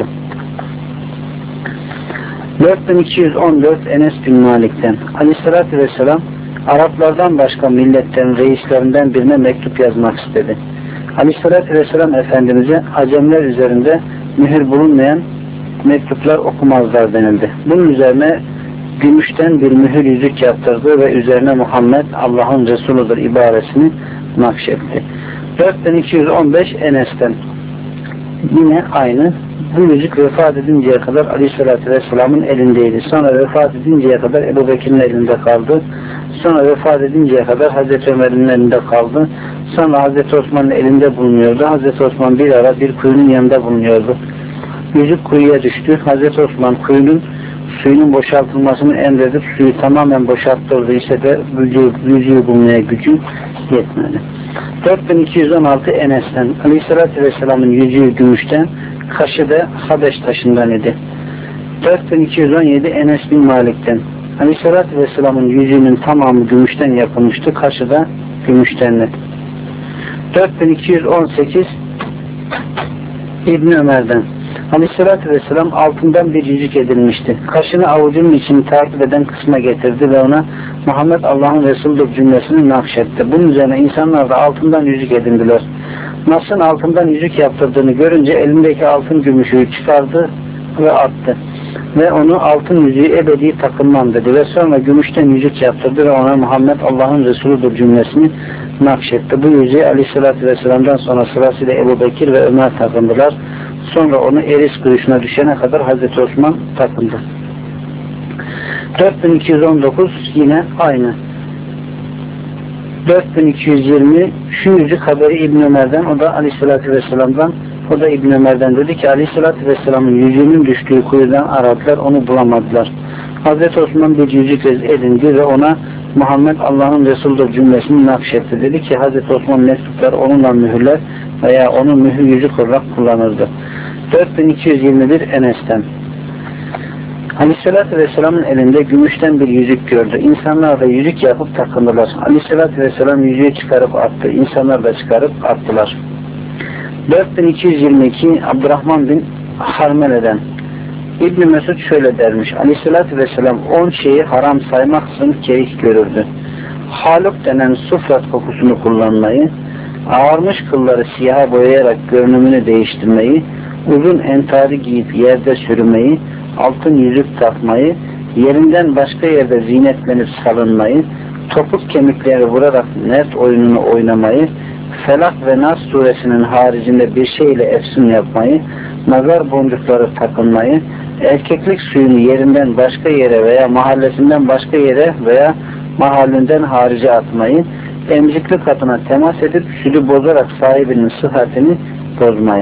dört bin iki yüz on dört Enes bin Malik'ten Aleyhisselatü Vesselam Araplardan başka milletten reislerinden birine mektup yazmak istedi. Aleyhisselatü Vesselam Efendimiz'e Acemler üzerinde mühür bulunmayan mektuplar okumazlar denildi. Bunun üzerine gümüşten bir mühür yüzük yaptırdı ve üzerine Muhammed Allah'ın Resuludur ibaresini nakşetti. dört bin iki yüz on beş Enes'ten. Yine aynı. Bu yüzük vefat edinceye kadar Aleyhisselatü Vesselam'ın elindeydi. Sonra vefat edinceye kadar Ebu Bekir'in elinde kaldı. Sonra vefat edinceye kadar Hazreti Ömer'in elinde kaldı. Sonra Hazreti Osman'ın elinde bulunuyordu. Hazreti Osman bir ara bir kuyunun yanında bulunuyordu. Yüzük kuyuya düştü. Hazreti Osman kuyunun suyunun boşaltılmasını emredip suyu tamamen boşalttırdı. İşte de yüzüğü bulmaya gücü yetmedi. dört bin iki yüz on altı Enes'ten. Aleyhisselatü Vesselam'ın yüzüğü gümüşten, kaşı da Habeş taşından idi. dört bin iki yüz on yedi Enes bin Malik'ten. Aleyhisselatü Vesselam'ın yüzüğünün tamamı gümüşten yapılmıştı. Kaşı da gümüştendi. dört bin iki yüz on sekiz İbni Ömer'den. Aleyhisselatü Vesselam altından bir yüzük edilmişti. Kaşını avucunun içini takip eden kısma getirdi ve ona Muhammed Allah'ın Resulüdür cümlesini nakşetti. Bunun üzerine insanlar da altından yüzük edindiler. Nas'ın altından yüzük yaptırdığını görünce elindeki altın gümüşü çıkardı ve attı. Ve onu altın yüzüğü ebedi takınmam dedi ve sonra gümüşten yüzük yaptırdı ve ona Muhammed Allah'ın Resulüdür cümlesini nakşetti. Bu yüzüğü Aleyhisselatü Vesselam'dan sonra sırasıyla Ebu Bekir ve Ömer takındılar. Sonra onu eris kuyusuna düşene kadar Hazreti Osman takındı. dört bin iki yüz on dokuz yine aynı. dört bin iki yüz yirmi şu yüzük haberi İbn Ömer'den, o da Aleyhisselatü Vesselam'dan, o da İbn Ömer'den dedi ki Aleyhisselatü Vesselam'ın yüzüğünün düştüğü kuyudan aradılar, onu bulamadılar. Hazreti Osman bir yüzük edindi ve ona Muhammed Allah'ın Resulüdür cümlesini nakşetti. Dedi ki Hazreti Osman mensuplar onunla mühürler veya onu mühür yüzük olarak kullanırdı. dört bin iki yüz yirmi bir Enes'ten. Aleyhisselatü Vesselam'ın elinde gümüşten bir yüzük gördü. İnsanlar da yüzük yapıp takındılar. Aleyhisselatü Vesselam yüzüğü çıkarıp attı. İnsanlar da çıkarıp attılar. dört bin iki yüz yirmi iki Abdurrahman bin Harmele'den. İbn Mesud şöyle dermiş. Aleyhisselatü Vesselam on şeyi haram saymaksızın kerih görürdü. Haluk denen sufrat kokusunu kullanmayı, ağarmış kılları siyaha boyayarak görünümünü değiştirmeyi, uzun entari giyip yerde sürmeyi, altın yüzük takmayı, yerinden başka yerde zinetlenip salınmayı, topuk kemikleri vurarak nert oyununu oynamayı, Felak ve Nas suresinin haricinde bir şeyle efsun yapmayı, nazar boncukları takınmayı, erkeklik suyunu yerinden başka yere veya mahallesinden başka yere veya mahallinden harice atmayı, emzikli kadına temas edip sütü bozarak sahibinin sıhhatini bozmayı.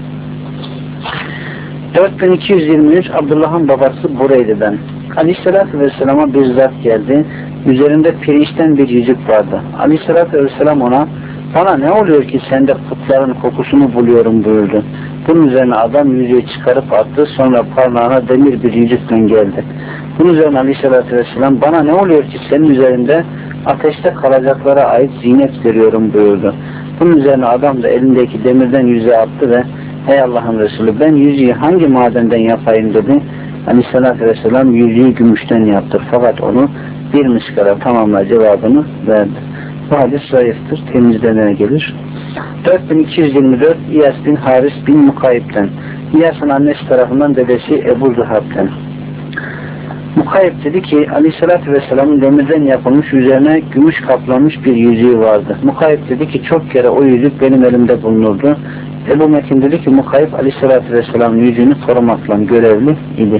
dört bin iki yüz yirmi üç Abdullah'ın babası Bureyde'den. Aleyhisselatü Vesselam'a bir zat geldi. Üzerinde pirinçten bir yüzük vardı. Aleyhisselatü Vesselam ona bana ne oluyor ki sende putların kokusunu buluyorum buyurdu. Bunun üzerine adam yüzüğü çıkarıp attı. Sonra parmağına demir bir yüzükle geldi. Bunun üzerine Aleyhisselatü Vesselam bana ne oluyor ki senin üzerinde ateşte kalacaklara ait zinet görüyorum buyurdu. Bunun üzerine adam da elindeki demirden yüzüğü attı ve ey Allah'ın Resulü ben yüzüğü hangi madenden yapayım dedi. Aleyhisselatü Vesselam yüzüğü gümüşten yaptır. Fakat onu bir miskara tamamla cevabını verdi. Bu hadis zayıftır. Temizlenene gelir. dört bin iki yüz yirmi dört İyas bin Haris bin Mukayyip'ten. İyas'ın annesi tarafından dedesi Ebu Zuhab'den. Mukayyip dedi ki Aleyhisselatü Vesselam'ın demirden yapılmış üzerine gümüş kaplanmış bir yüzüğü vardı. Mukayyip dedi ki çok kere o yüzük benim elimde bulunurdu. Ebu Mekin dedi ki Mukayyip Aleyhisselatü Vesselam'ın yüzüğünü korumakla görevli idi.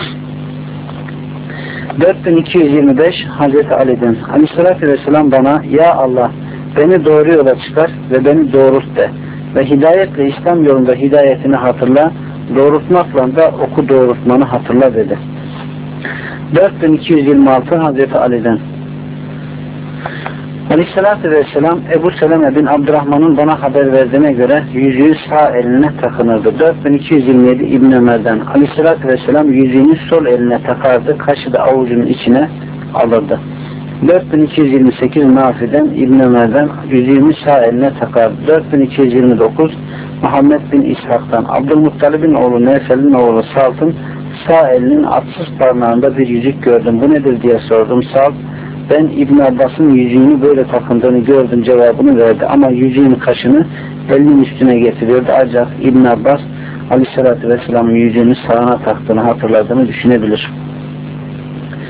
dört bin iki yüz yirmi beş Hazreti Ali'den. Aleyhisselatü Vesselam bana ya Allah beni doğru yola çıkar ve beni doğrult de ve hidayetle İslam yolunda hidayetini hatırla, doğrultmakla da oku doğrultmanı hatırla dedi. dört bin iki yüz yirmi altı Hazreti Ali'den. Aleyhisselatü Vesselam Ebu Seleme bin Abdurrahman'ın bana haber verdiğine göre yüzüğü sağ eline takınırdı. dört bin iki yüz yirmi yedi İbn Ömer'den. Aleyhisselatü Vesselam yüzüğünü sol eline takardı. Kaşı da avucunun içine alırdı. dört bin iki yüz yirmi sekiz Nafi'den İbn Ömer'den yüzüğünü sağ eline takardı. dört bin iki yüz yirmi dokuz Muhammed bin İshak'tan. Abdülmuttalib'in oğlu Nefel'in oğlu Salt'ın sağ elinin atsız parmağında bir yüzük gördüm. Bu nedir diye sordum. Salt ben İbn Abbas'ın yüzüğünü böyle takındığını gördüm cevabını verdi. Ama yüzüğün kaşını elinin üstüne getiriyordu. Ancak İbn Abbas Aleyhisselatü Vesselam'ın yüzüğünü sağına taktığını hatırladığını düşünebilir.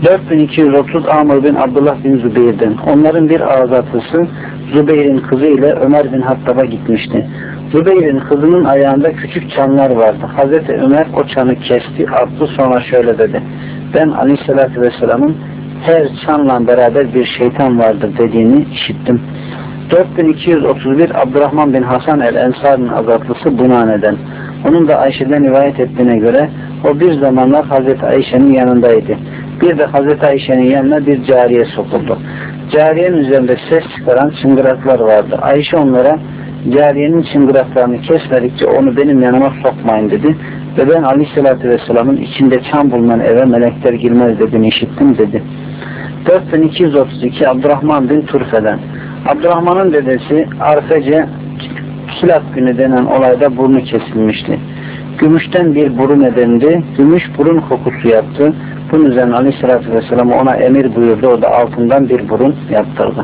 dört bin iki yüz otuz Amr bin Abdullah bin Zübeyir'den. Onların bir azatlısı Zübeyir'in kızı ile Ömer bin Hattab'a gitmişti. Zübeyir'in kızının ayağında küçük çanlar vardı. Hazreti Ömer o çanı kesti, attı, sonra şöyle dedi: ben Aleyhisselatü Vesselam'ın her çanla beraber bir şeytan vardır dediğini işittim. dört bin iki yüz otuz bir Abdurrahman bin Hasan el-Ensar'ın azatlısı Bunane'den. Onun da Ayşe'den rivayet ettiğine göre o bir zamanlar Hazreti Ayşe'nin yanındaydı. Bir de Hazreti Ayşe'nin yanına bir cariye sokuldu. Cariyenin üzerinde ses çıkaran çıngıraklar vardı. Ayşe onlara cariyenin çıngıraklarını kesmedikçe onu benim yanıma sokmayın dedi. Ve ben Aleyhisselatü Vesselam'ın içinde çan bulunan eve melekler girmez dediğini işittim dedi. dört bin iki yüz otuz iki Abdurrahman bin Turfe'den. Abdurrahman'ın dedesi Arfece Kilat günü denen olayda burnu kesilmişti. Gümüşten bir burun edindi. Gümüş burun kokusu yaptı. Bunun üzerine Aleyhisselatü Vesselam ona emir buyurdu. O da altından bir burun yaptırdı.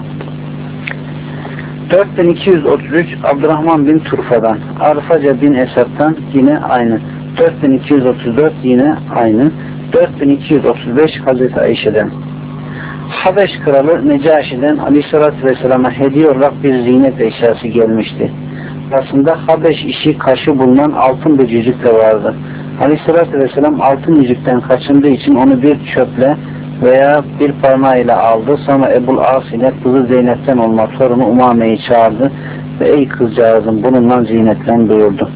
dört bin iki yüz otuz üç Abdurrahman bin Turfa'dan. Arfaca bin Esad'dan yine aynı. dört bin iki yüz otuz dört yine aynı. dört bin iki yüz otuz beş Hazreti Ayşe'den. Habeş kralı Necaşi'den Aleyhisselatü Vesselam'a hediye olarak bir ziynet eşyası gelmişti. Aslında Habeş işi kaşı bulunan altın bir yüzük de vardı. Aleyhisselatü Vesselam altın yüzükten kaçındığı için onu bir çöple veya bir parmağıyla aldı. Sonra Ebul As ile kızı Zeynep'ten olma torunu Umame'yi çağırdı ve ey kızcağızım bununla zinetlen buyurdu.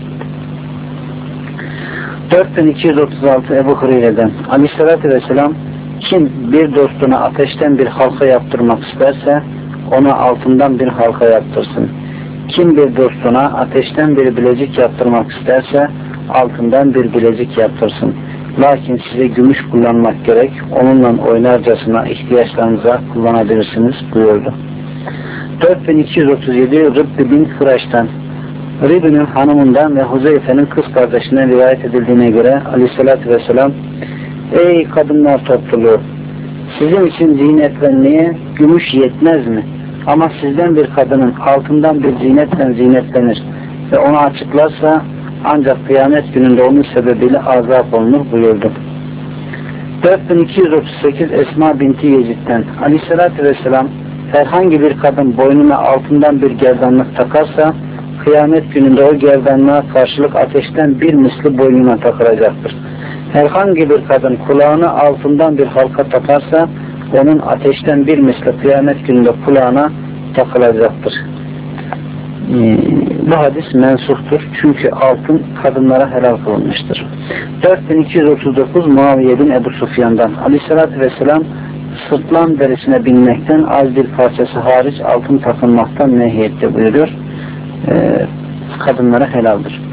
dört bin iki yüz otuz altı Ebu Hureyre'den Aleyhisselatü Vesselam kim bir dostuna ateşten bir halka yaptırmak isterse ona altından bir halka yaptırsın. Kim bir dostuna ateşten bir bilezik yaptırmak isterse altından bir bilezik yaptırsın. Lakin size gümüş kullanmak gerek. Onunla oynarcasına ihtiyaçlarınıza kullanabilirsiniz buyurdu. dört bin iki yüz otuz yedi Rıbbi bin Fıraş'tan. Rıbbi'nin hanımından ve Huzeyfe'nin kız kardeşinden rivayet edildiğine göre Aleyhisselatü Vesselam ey kadınlar topluluğu! Sizin için zinetlenmeye gümüş yetmez mi? Ama sizden bir kadının altından bir zinetle zinetlenir ve onu açıklarsa ancak kıyamet gününde onun sebebiyle azap olunur buyurdu. dört bin iki yüz otuz sekiz Esma binti Yezid'den Aleyhisselatü Vesselam herhangi bir kadın boynuna altından bir gerdanlık takarsa kıyamet gününde o gerdanlığa karşılık ateşten bir misli boynuna takılacaktır. Herhangi bir kadın kulağına altından bir halka takarsa onun ateşten bir misli kıyamet gününde kulağına takılacaktır. Ee, bu hadis mensuhtur. Çünkü altın kadınlara helal kılınmıştır. dört bin iki yüz otuz dokuz Muaviye bin Ebu Sufyan'dan Aleyhisselatü Vesselam sırtlan derisine binmekten az bir parçası hariç altın takılmaktan nehyetti buyuruyor. Ee, kadınlara helaldir.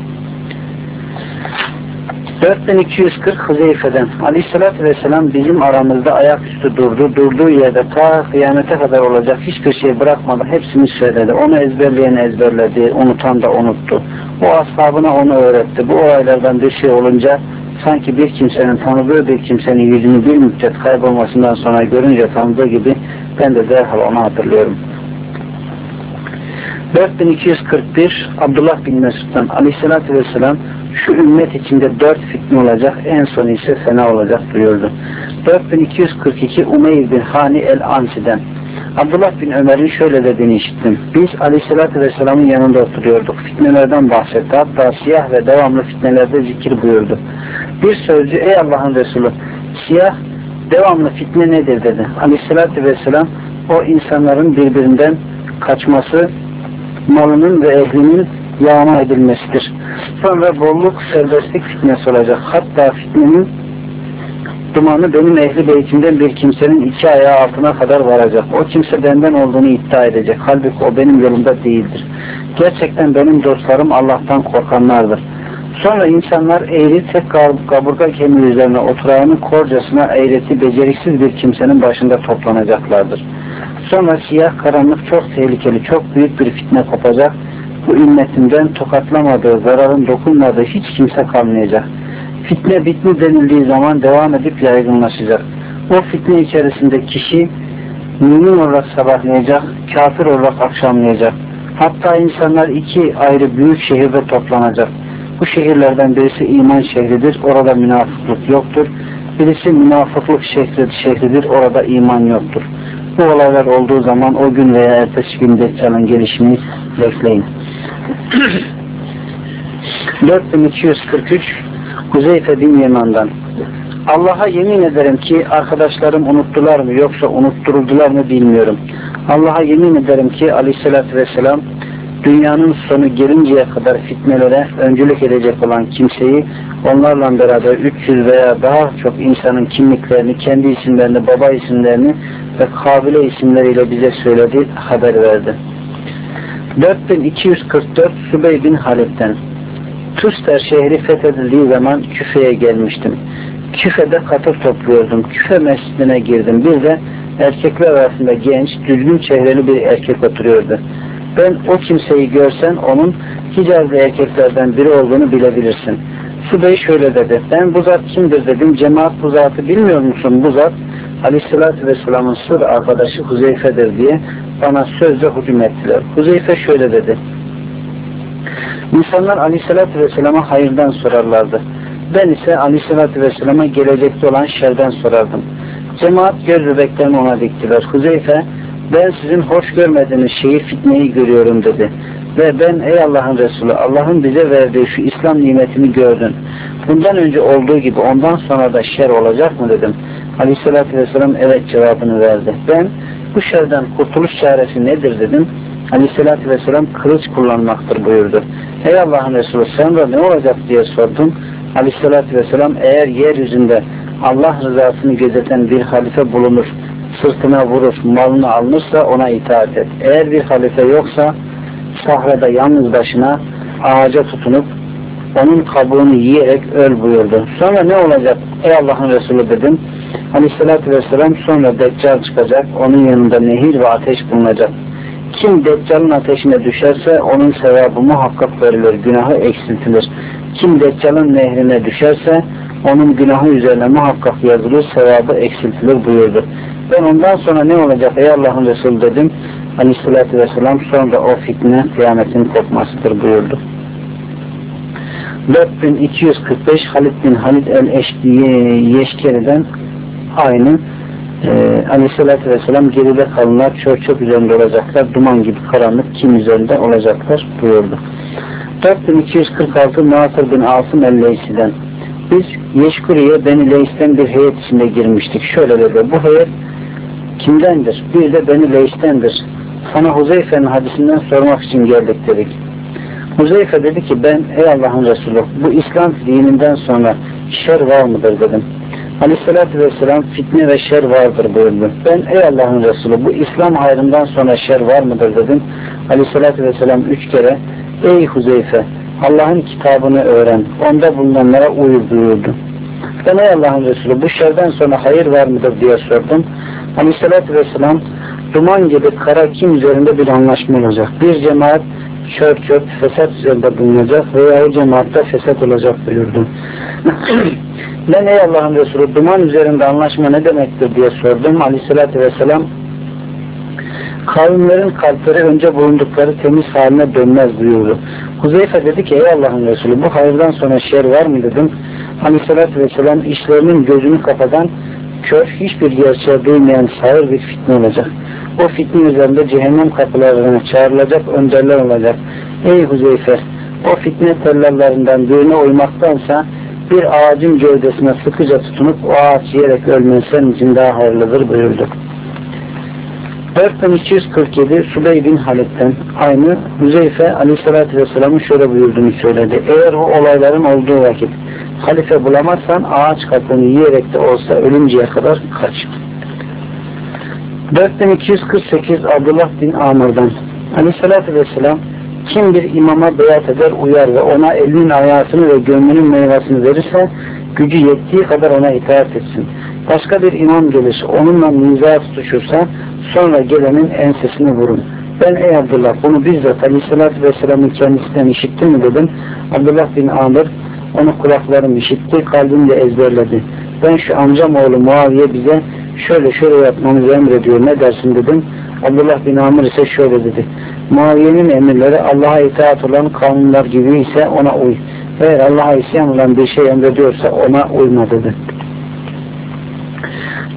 dört bin iki yüz kırk Huzeyfe'den Aleyhisselatü Vesselam bizim aramızda ayaküstü durdu. Durduğu yerde ta kıyamete kadar olacak hiçbir şey bırakmadan hepsini söyledi. Onu ezberleyen ezberledi, unutan da unuttu. O ashabına onu öğretti. Bu olaylardan bir şey olunca sanki bir kimsenin tanıdığı bir kimsenin yüzünü bir müddet kaybolmasından sonra görünce tanıdığı gibi ben de derhal onu hatırlıyorum. dört bin iki yüz kırk bir Abdullah bin Mesud'dan Aleyhisselatü Vesselam şu ümmet içinde dört fitne olacak, en son ise fena olacak buyurdu. dört bin iki yüz kırk iki Umeyr bin Hani el-Ansi'den Abdullah bin Ömer'in şöyle dediğini işittim. Biz Aleyhisselatü Vesselam'ın yanında oturuyorduk. Fitnelerden bahsetti. Hatta siyah ve devamlı fitnelerde zikir buyurdu. Bir sözcü ey Allah'ın Resulü siyah devamlı fitne nedir dedi. Aleyhisselatü Vesselam o insanların birbirinden kaçması, malının ve ehlinin yağma edilmesidir. Sonra bolluk, serbestlik fitnesi olacak. Hatta fitnenin dumanı benim ehli beytimden bir kimsenin iki ayağı altına kadar varacak. O kimse benden olduğunu iddia edecek. Halbuki o benim yolumda değildir. Gerçekten benim dostlarım Allah'tan korkanlardır. Sonra insanlar eğri tek kaburga kemiği üzerine oturağını korcasına eğreti beceriksiz bir kimsenin başında toplanacaklardır. Sonra siyah karanlık çok tehlikeli, çok büyük bir fitne kopacak. Bu ümmetimden tokatlamadığı, zararın dokunmadığı hiç kimse kalmayacak. Fitne bitmi denildiği zaman devam edip yaygınlaşacak. O fitne içerisinde kişi mümin olarak sabahlayacak, kafir olarak akşamlayacak. Hatta insanlar iki ayrı büyük şehirde toplanacak. Bu şehirlerden birisi iman şehridir. Orada münafıklık yoktur. Birisi münafıklık şehri, şehridir, orada iman yoktur. Bu olaylar olduğu zaman o gün veya ertesi gün Deccal'ın gelişini bekleyin. dört bin iki yüz kırk üç Huzeyfe bin Yeman'dan: Allah'a yemin ederim ki arkadaşlarım unuttular mı yoksa unutturuldular mı bilmiyorum. Allah'a yemin ederim ki aleyhissalatü vesselam dünyanın sonu gelinceye kadar fitnelere öncülük edecek olan kimseyi onlarla beraber üç yüz veya daha çok insanın kimliklerini, kendi isimlerini, baba isimlerini ve kabile isimleriyle bize söyledi, haber verdi. dört bin iki yüz kırk dört Sübey bin Halid'den: Tüster şehri fethedildiği zaman Küfe'ye gelmiştim. Küfe'de katır topluyordum. Küfe mescidine girdim. Bir de erkekler arasında genç, düzgün çehreli bir erkek oturuyordu. Ben o kimseyi görsen onun Hicazlı erkeklerden biri olduğunu bilebilirsin. Sübey şöyle dedi: ben bu zat kimdir dedim. Cemaat bu zatı bilmiyor musun? Bu zat Aleyhisselatü Vesselam'ın sır arkadaşı Huzeyfe'dir diye bana sözle hücum ettiler. Huzeyfe şöyle dedi: İnsanlar Aleyhisselatü Vesselam'a hayırdan sorarlardı. Ben ise Aleyhisselatü Vesselam'a gelecekte olan şerden sorardım. Cemaat göz bebeklerini ona diktiler. Huzeyfe, ben sizin hoş görmediğiniz şeyi, fitneyi görüyorum dedi. Ve ben, ey Allah'ın Resulü, Allah'ın bize verdiği şu İslam nimetini gördün. Bundan önce olduğu gibi ondan sonra da şer olacak mı dedim. Aleyhisselatü Vesselam evet cevabını verdi. Ben, bu şerden kurtuluş çaresi nedir dedim. Aleyhisselatü Vesselam kılıç kullanmaktır buyurdu. Ey Allah'ın Resulü, sonra ne olacak diye sordum. Aleyhisselatü Vesselam, eğer yeryüzünde Allah rızasını gözeten bir halife bulunur, sırtına vurur, malını alınırsa ona itaat et. Eğer bir halife yoksa sahrada yalnız başına ağaca tutunup onun kabuğunu yiyerek öl buyurdu. Sonra ne olacak ey Allah'ın Resulü dedim. Aleyhisselatü Vesselam, sonra Deccal çıkacak, onun yanında nehir ve ateş bulunacak. Kim Deccal'ın ateşine düşerse onun sevabı muhakkak verilir, günahı eksiltilir. Kim Deccal'ın nehrine düşerse onun günahı üzerine muhakkak yazılır, sevabı eksiltilir buyurdu. Ben ondan sonra ne olacak ey Allah'ın Resulü dedim. Aleyhisselatü Vesselam, sonra o fitne kıyametin kopmasıdır buyurdu. dört bin iki yüz kırk beş Halid bin Halid el-Yeşkeri'den aynı. Ee, Aleyhisselatü Vesselam geride kalanlar çok çok üzerinde olacaklar, duman gibi karanlık kim üzerinde olacaklar buyurdu. dört bin iki yüz kırk altı Muatır bin Asım el-Leysi'den: biz Yeşkuri'ye Beni Leys'ten bir heyet içinde girmiştik. Şöyle dedi: bu heyet kimdendir? Bir de Beni Leys'tendir. Sana Huzeyfe'nin hadisinden sormak için geldik dedik. Huzeyfe dedi ki, ben ey Allah'ın Resulü, bu İslam dininden sonra şer var mıdır dedim. Aleyhissalatü Vesselam, fitne ve şer vardır buyurdu. Ben ey Allah'ın Resulü, bu İslam hayrından sonra şer var mıdır dedim. Aleyhissalatü Vesselam üç kere ey Huzeyfe, Allah'ın kitabını öğren, onda bulunanlara uy buyurdu. Ben ey Allah'ın Resulü, bu şerden sonra hayır var mıdır diye sordum. Aleyhissalatü Vesselam, duman gibi kara kim üzerinde bir anlaşma olacak. Bir cemaat çöp çöp fesat üzerinde bulunacak veya o cemaatte fesat olacak buyurdu. Ben ey Allah'ın Resulü, duman üzerinde anlaşma ne demektir diye sordum. Aleyhissalatü Vesselam, kavimlerin kalpleri önce bulundukları temiz haline dönmez buyurdu. Huzeyfe dedi ki, ey Allah'ın Resulü, bu hayırdan sonra şer var mı dedim. Aleyhissalatü Vesselam, işlerinin gözünü kapatan, kör, hiçbir gerçeği duymayan sağır bir fitne olacak. O fitne üzerinde cehennem kapılarına çağrılacak önderler olacak. Ey Huzeyfe, o fitne tellallarından birine uymaktansa bir ağacın gövdesine sıkıca tutunup o ağaç yiyerek ölmen senin için daha hayırlıdır buyurdu. dört bin iki yüz kırk yedi Sübey bin Halid'den aynı. Huzeyfe Aleyhisselatü Vesselam'ın şöyle buyurduğunu söyledi: eğer o olayların olduğu vakit halife bulamazsan ağaç kabuğunu yiyerek de olsa ölünceye kadar kaç. dört bin iki yüz kırk sekiz Abdullah bin Amr'dan: Aleyhisselatü Vesselam, kim bir imama beyat eder uyar ve ona elinin hayatını ve gönlünün meyvasını verirse gücü yettiği kadar ona itaat etsin. Başka bir imam gelir onunla mizah tutuşursa sonra gelenin ensesini vurun. Ben ey Abdullah, bunu bizzat Aleyhisselatü Vesselam'ın kendisinden işittin mi dedim. Abdullah bin Amr, onu kulaklarım işitti, kalbim de ezberledi. Ben şu amcam oğlu Muaviye bize şöyle şöyle yapmamızı emrediyor, ne dersin dedim. Abdullah bin Amr ise şöyle dedi: Muaviye'nin emirleri Allah'a itaat olan kanunlar gibi ise ona uy. Eğer Allah'a isyan olan bir şey emrediyorsa ona uyma dedi.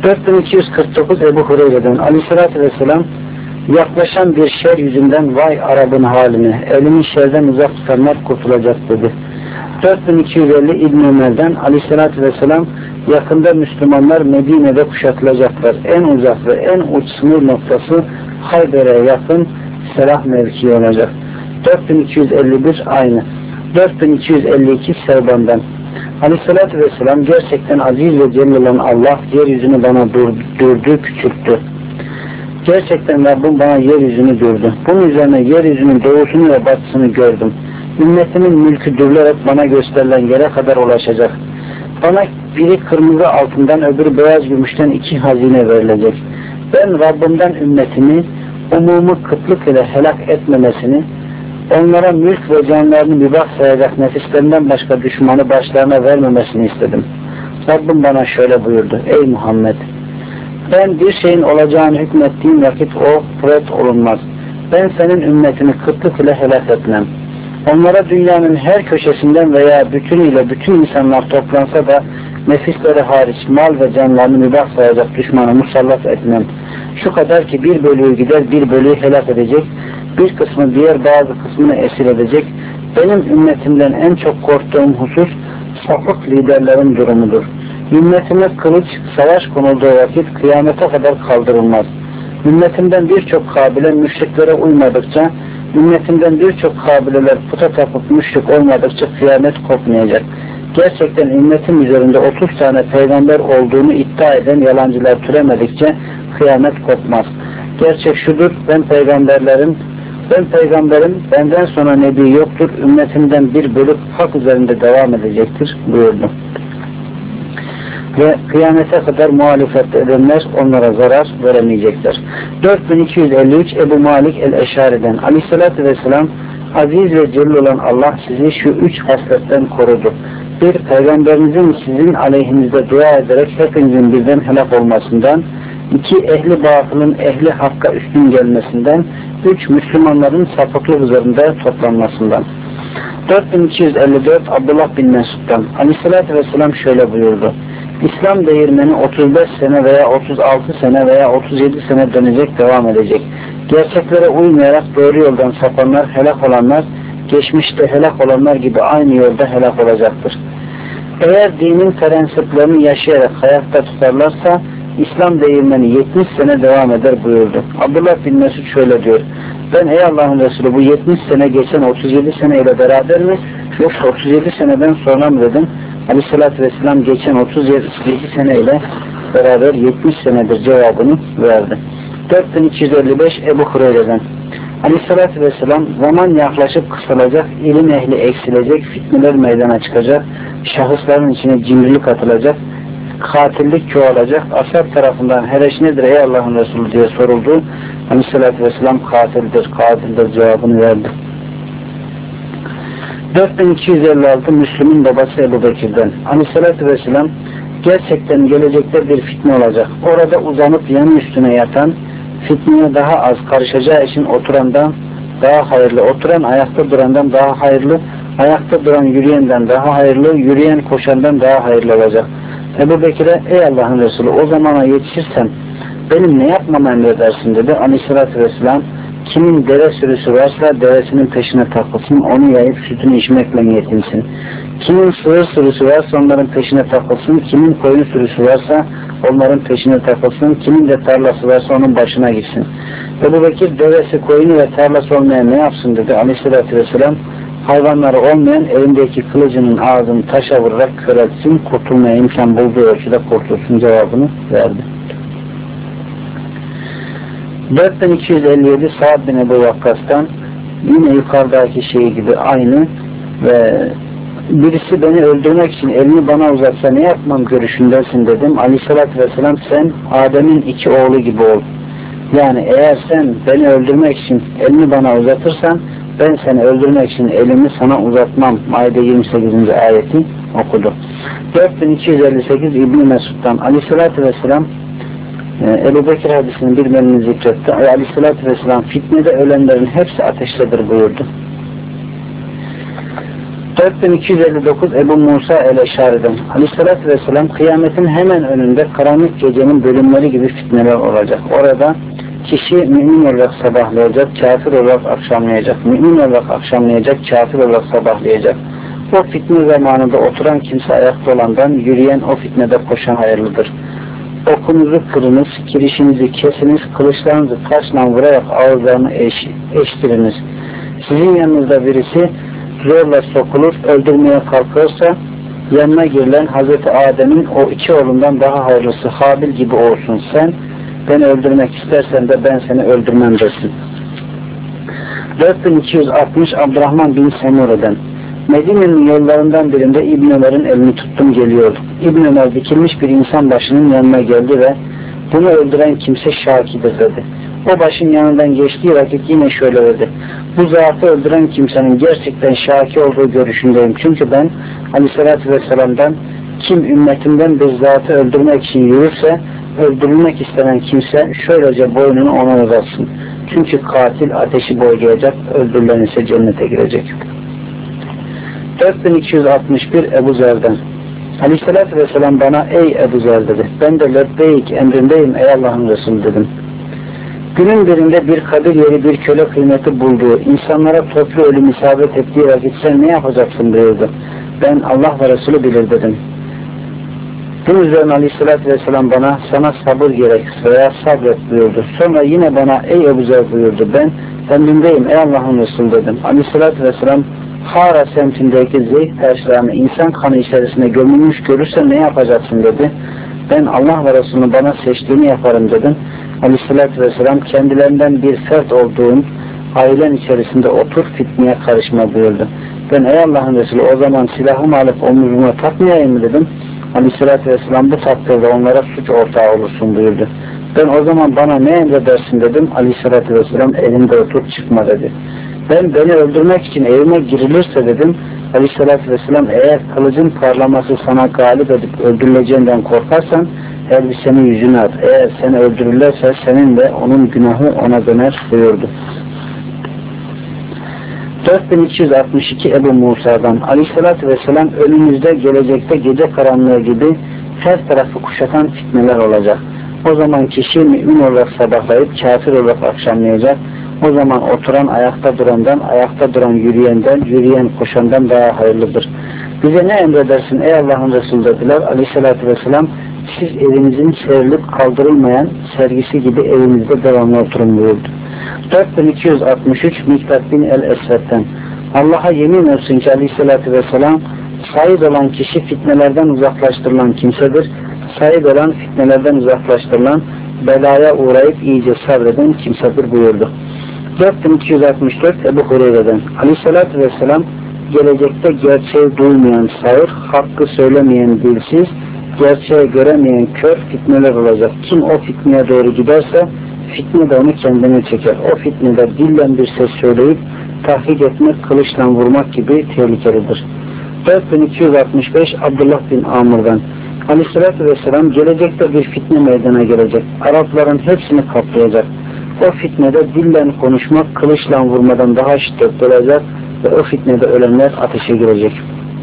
dört bin iki yüz kırk dokuz Ebu Hureyre'den Aleyhisselatü Vesselam yaklaşan bir şer yüzünden vay Arap'ın haline, elini şerden uzak tutanlar kurtulacak dedi. dört bin iki yüz elli İbn Ömer'den Aleyhisselatü Vesselam yakında Müslümanlar Medine'de kuşatılacaklar. En uzak ve en uç sınır noktası Hayber'e yakın Selah mevkii olacak. dört bin iki yüz elli bir aynı. dört bin iki yüz elli iki Sevban'dan Aleyhisselatü Vesselam gerçekten aziz ve celil olan Allah yeryüzünü bana durdu, küçülttü. Gerçekten Rabbim bana yeryüzünü durdu. Bunun üzerine yeryüzünün doğusunu ve batısını gördüm. Ümmetimin mülkü dürülerek bana gösterilen yere kadar ulaşacak. Bana biri kırmızı altından öbürü beyaz gümüşten iki hazine verilecek. Ben Rabbimden ümmetimi umumu kıtlık ile helak etmemesini, onlara mülk ve canlarını mübah sayacak nefislerinden başka düşmanı başlarına vermemesini istedim. Rabbim bana şöyle buyurdu: ey Muhammed! Ben bir şeyin olacağını hükmettiğim vakit o ret olunmaz. Ben senin ümmetini kıtlık ile helak etmem. Onlara dünyanın her köşesinden veya bütünüyle bütün insanlar toplansa da nefisleri hariç mal ve canlarını mübah sayacak düşmanı musallat etmem. Şu kadar ki bir bölüğü gider bir bölüğü helak edecek, bir kısmı diğer bazı kısmını esir edecek. Benim ümmetimden en çok korktuğum husus sapık liderlerin durumudur. Ümmetime kılıç, savaş konulduğu vakit kıyamete kadar kaldırılmaz. Ümmetimden birçok kabile müşriklere uymadıkça, ümmetimden birçok kabileler puta tapıp müşrik olmadıkça kıyamet kopmayacak. Gerçekten ümmetim üzerinde otuz tane peygamber olduğunu iddia eden yalancılar türemedikçe kıyamet kopmaz. Gerçek şudur: ben peygamberlerin ben peygamberim, benden sonra nebi yoktur, ümmetimden bir bölük hak üzerinde devam edecektir buyurdu. Ve kıyamete kadar muhalefet edenler onlara zarar veremeyecekler. dört bin iki yüz elli üç Ebu Malik el-Eşari'den Aleyhisselatü Vesselam aziz ve celil olan Allah sizi şu üç hasletten korudu. Bir, peygamberinizin sizin aleyhinizde dua ederek hepinizin birden helak olmasından. İki, ehli batılın ehli hakka üstün gelmesinden. Üç, Müslümanların sapıklık üzerinde toplanmasından. dört bin iki yüz elli dört Abdullah bin Mesud'dan Aleyhisselatü Vesselam şöyle buyurdu: İslam değirmeni otuz beş sene veya otuz altı sene veya otuz yedi sene dönecek, devam edecek. Gerçeklere uymayarak doğru yoldan sapanlar, helak olanlar, geçmişte helak olanlar gibi aynı yolda helak olacaktır. Eğer dinin prensiplerini yaşayarak hayatta tutarlarsa İslam değirmeni yetmiş sene devam eder buyurdu. Abdullah bin Mesud şöyle diyor: ben ey Allah'ın Resulü, bu yetmiş sene geçen otuz yedi seneyle beraber mi, yoksa otuz yedi seneden sonra mı dedim. Aleyhisselatü Vesselam geçen otuz yedi seneyle beraber yetmiş senedir cevabını verdi. dört bin iki yüz elli beş Ebu Hureyre'den Aleyhisselatü Vesselam zaman yaklaşıp kısalacak, ilim ehli eksilecek, fitneler meydana çıkacak, şahısların içine cimrilik atılacak, katillik çoğalacak. Ashab tarafından heleş nedir ey Allah'ın Resulü diye soruldu. Aleyhisselatü Vesselam katildir, katildir cevabını verdi. dört bin iki yüz elli altı Müslüm'ün babası Ebu Bekir'den Aleyhisselatü Vesselam gerçekten gelecekte bir fitne olacak. Orada uzanıp yanı üstüne yatan, fitneye daha az karışacağı için oturandan daha hayırlı, oturan ayakta durandan daha hayırlı, ayakta duran yürüyenden daha hayırlı, yürüyen koşandan daha hayırlı olacak. Ebu Bekir'e ey Allah'ın Resulü, o zamana yetişirsem benim ne yapmamı emredersin dedi. Aleyhisselatü Vesselam kimin deve sürüsü varsa devesinin peşine takılsın, onu yayıp sütünü içmekle yetinsin. Kimin sığır sürüsü varsa onların peşine takılsın, kimin koyun sürüsü varsa onların peşine takılsın, kimin de tarlası varsa onun başına gitsin. Ebu Bekir devesi, koyunu ve tarlası olmayan ne yapsın dedi. Aleyhisselatü Vesselam hayvanları olmayan elindeki kılıcının ağzını taşa vurarak köreltsin, kurtulmaya imkan bulduğu ölçüde kurtulsun cevabını verdi. dört bin iki yüz elli yedi Sa'd bin Ebu Vakkas'tan yine yukarıdaki şey gibi aynı ve birisi beni öldürmek için elini bana uzatsa ne yapmam görüşündesin dedim. Aleyhissalatü Vesselam sen Adem'in iki oğlu gibi ol. Yani eğer sen beni öldürmek için elini bana uzatırsan ben seni öldürmek için elimi sana uzatmam. Maide yirmi sekizinci ayeti okudu. dört bin iki yüz elli sekiz İbn Mesud'dan Aleyhissalatü Vesselam Ebu Bekir hadisinin bir bölümünü zikretti. Aleyhissalatü Vesselam fitnede ölenlerin hepsi ateştedir buyurdu. dört bin iki yüz elli dokuz Ebu Musa el-Eşari'den Aleyhisselatü Vesselam kıyametin hemen önünde karanlık gecenin bölümleri gibi fitneler olacak. Orada kişi mümin olarak sabahlayacak, kafir olarak akşamlayacak, mümin olarak akşamlayacak, kafir olarak sabahlayacak. O fitne zamanında oturan kimse ayakta olandan, yürüyen o fitnede koşan hayırlıdır. Okunuzu kırınız, kirişinizi kesiniz, kılıçlarınızı taşla vurarak ağızlarını eş, eştiriniz. Sizin yanınızda birisi zorla sokulur, öldürmeye kalkarsa yanına girilen Hazreti Adem'in o iki oğlundan daha hayırlısı Habil gibi olsun. Sen beni öldürmek istersen de ben seni öldürmem desin. dört bin iki yüz altmış Abdurrahman bin Semure'den Medine'nin yollarından birinde İbn Ömer'in elini tuttum geliyordu. İbn Ömer dikilmiş bir insan başının yanına geldi ve bunu öldüren kimse şakidir dedi. O başın yanından geçtiği vakit yine şöyle dedi. Bu zatı öldüren kimsenin gerçekten şaki olduğu görüşündeyim. Çünkü ben Aleyhisselatü Vesselam'dan kim ümmetimden bir zatı öldürmek için yürürse öldürülmek istenen kimse şöylece boynunu ona uzatsın. Çünkü katil ateşi boylayacak, öldürülen ise cennete girecek. dört bin iki yüz altmış bir Ebu Zer'den Aleyhisselatü Vesselam bana ey Ebu Zer dedi. Ben de lebbeyk emrindeyim ey Allah'ın Resulü dedim. Günün birinde bir kabir yeri bir köle kıymeti bulduğu, insanlara toplu ölüm isabet ettiği vakit sen ne yapacaksın buyurdu. Ben Allah ve Resulü bilir dedim. Bunun üzerine Aleyhisselatü Vesselam bana sana sabır gerek veya sabret buyurdu. Sonra yine bana ey Ebu Zer buyurdu. Ben emrindeyim ey Allah'ın Resulü dedim. Aleyhisselatü Vesselam Hara semtindeki zeyh taşlarını insan kanı içerisine gömülmüş görürsen ne yapacaksın dedi. Ben Allah ve Resulü'nün bana seçtiğini yaparım dedim. Aleyhisselatü Vesselam kendilerinden bir fert olduğun ailen içerisinde otur fitneye karışma buyurdu. Ben ey Allah'ın Resulü o zaman silahımı alıp omuzuma takmayayım mı dedim. Aleyhisselatü Vesselam bu takdirde onlara suç ortağı olursun buyurdu. Ben o zaman bana ne emredersin dedim. Aleyhisselatü Vesselam elinde otur çıkma dedi. Ben beni öldürmek için evime girilirse dedim. Aleyhisselatü Vesselam eğer kılıcın parlaması sana galip edip öldürüleceğinden korkarsan elbiseni yüzüne at. Eğer seni öldürürlerse senin de onun günahı ona döner buyurdu. dört bin iki yüz altmış iki Ebu Musa'dan Aleyhisselatü Vesselam önümüzde gelecekte gece karanlığı gibi her tarafı kuşatan fitneler olacak. O zaman kişi mümin olarak sabahlayıp kafir olarak akşamlayacak. O zaman oturan ayakta durandan, ayakta duran yürüyenden, yürüyen koşandan daha hayırlıdır. Bize ne emredersin ey Allah'ın Resulü dediler. Aleyhisselatü Vesselam siz evinizin serilip kaldırılmayan sergisi gibi evinizde devamlı oturun buyurdu. dört bin iki yüz altmış üç Miktat bin el-Esved'den Allah'a yemin olsun ki Aleyhisselatü Vesselam sahip olan kişi fitnelerden uzaklaştırılan kimsedir. Sahip olan fitnelerden uzaklaştırılan belaya uğrayıp iyice sabreden kimsedir buyurdu. dört bin iki yüz altmış dört Ebu Hureyre'den Aleyhisselatü Vesselam gelecekte gerçeği duymayan sağır, hakkı söylemeyen dilsiz, gerçeği göremeyen kör fitneler olacak. Kim o fitneye doğru giderse fitne de onu kendine çeker. O fitnede dillen bir ses söyleyip tahrik etmek, kılıçla vurmak gibi tehlikelidir. dört bin iki yüz altmış beş Abdullah bin Amr'dan Aleyhisselatü Vesselam gelecekte bir fitne meydana gelecek. Arapların hepsini kaplayacak. O fitnede dillen konuşmak, kılıçla vurmadan daha şiddetli olacak ve o fitnede ölenler ateşe girecek.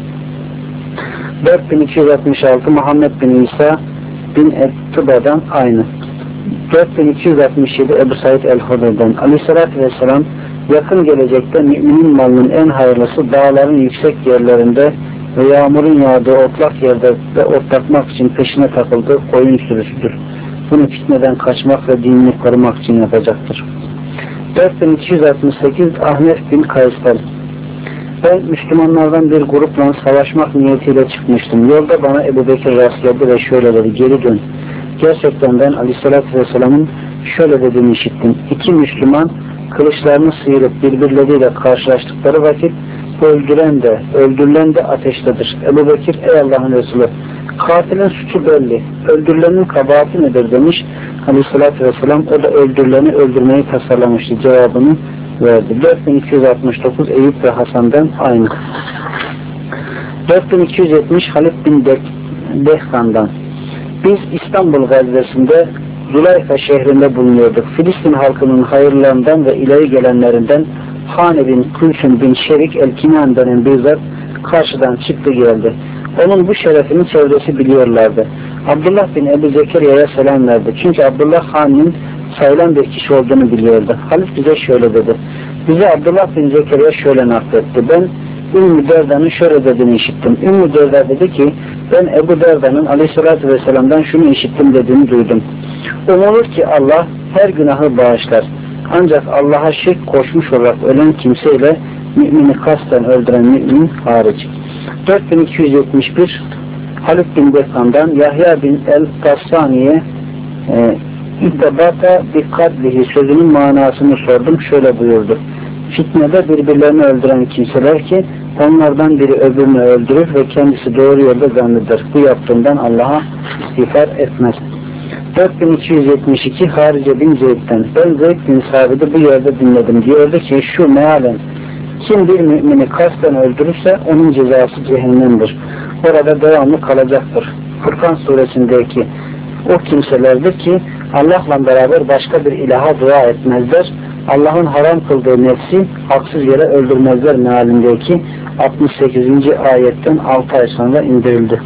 dört bin iki yüz altmış altı Muhammed bin İsa bin Ettiba'dan aynı. dört bin iki yüz altmış yedi Ebu Said el-Hudri'den Aleyhisselatü Vesselam yakın gelecekte müminin malının en hayırlısı dağların yüksek yerlerinde ve yağmurun yağdığı otlak yerde ve otlatmak için peşine takıldığı koyun sürüsüdür. Bunu fitneden kaçmak ve dinini korumak için yapacaktır. dört bin iki yüz altmış sekiz Ahmet bin Kaysel Ben Müslümanlardan bir grupla savaşmak niyetiyle çıkmıştım. Yolda bana Ebu Bekir rastladı ve şöyle dedi, geri dön. Gerçekten ben Aleyhisselatü Vesselam'ın şöyle dediğini işittim. İki Müslüman kılıçlarını sıyırıp birbirleriyle karşılaştıkları vakit öldüren de, öldürülen de ateştedir. Ebu Bekir, ey Allah'ın Resulü, katilin suçu belli, öldürülenin kabahati nedir demiş. Aleyhisselatü Vesselam, o da öldürüleni öldürmeyi tasarlamıştı cevabını verdi. dört bin iki yüz altmış dokuz Eyüp ve Hasan'dan aynı. dört bin iki yüz yetmiş Halid bin Dehkan'dan Biz İstanbul gazvesinde Zulayfa şehrinde bulunuyorduk. Filistin halkının hayırlarından ve ileri gelenlerinden Hane bin Kulsum bin Şerik el-Kinan denen bir zat karşıdan çıktı geldi. Onun bu şerefini çevresi biliyorlardı. Abdullah bin Ebu Zekeriya'ya selam verdi. Çünkü Abdullah Han'ın sayılan bir kişi olduğunu biliyordu. Halif bize şöyle dedi. Bize Abdullah bin Zekeriya şöyle nakletti. Ben Ümmü Derda'nın şöyle dediğini işittim. Ümmü Derda dedi ki ben Ebu Derda'nın aleyhissalatü vesselam'dan şunu işittim dediğini duydum. Umulur ki Allah her günahı bağışlar. Ancak Allah'a şirk koşmuş olarak ölen kimseyle mümini kasten öldüren mümin hariç. dört bin iki yüz yetmiş bir Halid bin Dekan'dan Yahya bin el-Gassani'ye e, İddebata dikkatlihi sözünün manasını sordum. Şöyle buyurdu. Fitnede birbirlerini öldüren kimseler ki onlardan biri öbürünü öldürür ve kendisi doğru yolda zanneder. Bu yaptığından Allah'a istiğfar etmez. dört bin iki yüz yetmiş iki Harice bin Zeyd'den ben Zeyd bin Sabit'i bu yerde dinledim. Diyordu ki şu mealen kim bir mümini kasten öldürürse onun cezası cehennemdir. Orada devamlı kalacaktır. Furkan suresindeki o kimselerdir ki Allah'la beraber başka bir ilaha dua etmezler. Allah'ın haram kıldığı nefsi haksız yere öldürmezler mealindeki altmış sekizinci ayetten altı ay sonra indirildi.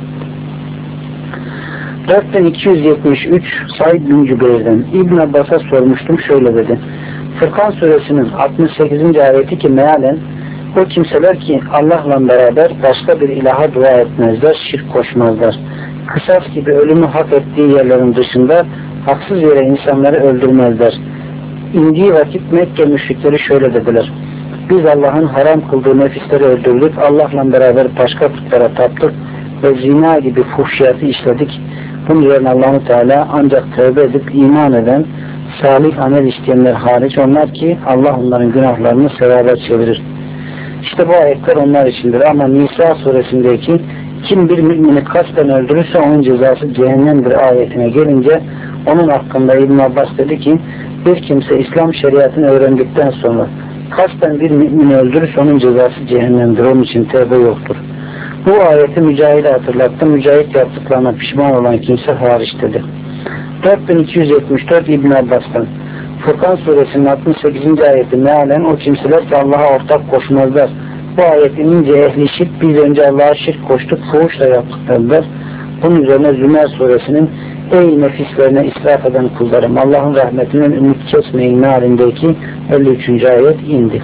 dört bin iki yüz yetmiş üç Said bin Cübeyr'den İbn Abbas'a sormuştum, şöyle dedi. Furkan suresinin altmış sekizinci ayeti ki mealen o kimseler ki Allah'la beraber başka bir ilaha dua etmezler, şirk koşmazlar. Kısas gibi ölümü hak ettiği yerlerin dışında haksız yere insanları öldürmezler. İndiği vakit Mekke müşrikleri şöyle dediler. Biz Allah'ın haram kıldığı nefisleri öldürdük, Allah'la beraber başka putlara taptık ve zina gibi fuhşiyatı işledik. Bunun üzerine Allah-u Teala ancak tövbe edip iman eden, salih amel isteyenler hariç onlar ki Allah onların günahlarını sevaba çevirir. İşte bu ayetler onlar içindir. Ama Nisa suresindeki kim bir mümini kasten öldürürse onun cezası cehennemdir ayetine gelince onun hakkında İbn Abbas dedi ki bir kimse İslam şeriatını öğrendikten sonra kasten bir mümini öldürürse onun cezası cehennemdir. Onun için tevbe yoktur. Bu ayeti Mücahit'e hatırlattı. Mücahit yaptıklarına pişman olan kimse hariç dedi. dört bin iki yüz yetmiş dört İbn Abbas'tan Furkan suresinin altmış sekizinci ayeti mealen o kimseler ki Allah'a ortak koşmazlar. Bu ayet inince ehli şirk biz önce Allah'a şirk koştuk, fuhuşla yaptıklarıdır. Bunun üzerine Zümer suresinin ey nefislerine israf eden kullarım Allah'ın rahmetinden ümit kesmeyin mealindeki elli üçüncü ayet indi.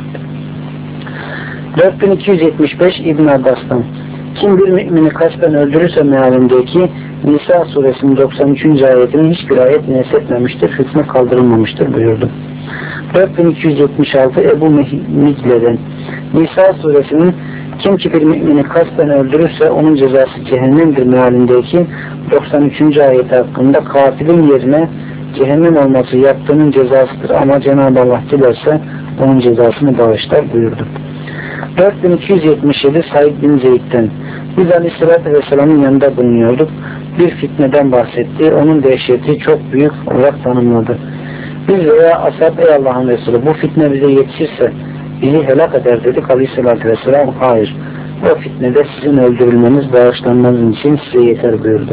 dört bin iki yüz yetmiş beş İbn Abbas'tan kim bir mümini kasten öldürürse mealindeki Nisa suresinin doksan üçüncü ayetinin hiçbir ayet nesletmemiştir, hükmü kaldırılmamıştır buyurdu. dört bin iki yüz yetmiş altı Ebu Mihle'den Nisa suresinin kim ki bir mümini kasten öldürürse onun cezası cehennemdir mealindeki doksan üçüncü ayet hakkında katilin yerine cehennem olması yaptığının cezasıdır ama Cenab-ı Allah dilerse onun cezasını bağışlar buyurdu. dört bin iki yüz yetmiş yedi Said bin Zeyd'den biz Aleyhisselatü Vesselam'ın yanında bulunuyorduk. Bir fitneden bahsetti. Onun dehşeti çok büyük olarak tanımladı. Biz veya ashab ey Allah'ın Resulü bu fitne bize yetişirse bizi helak eder dedik. Aleyhisselatü Vesselam hayır. O fitnede sizin öldürülmeniz bağışlanmanız için size yeter buyurdu.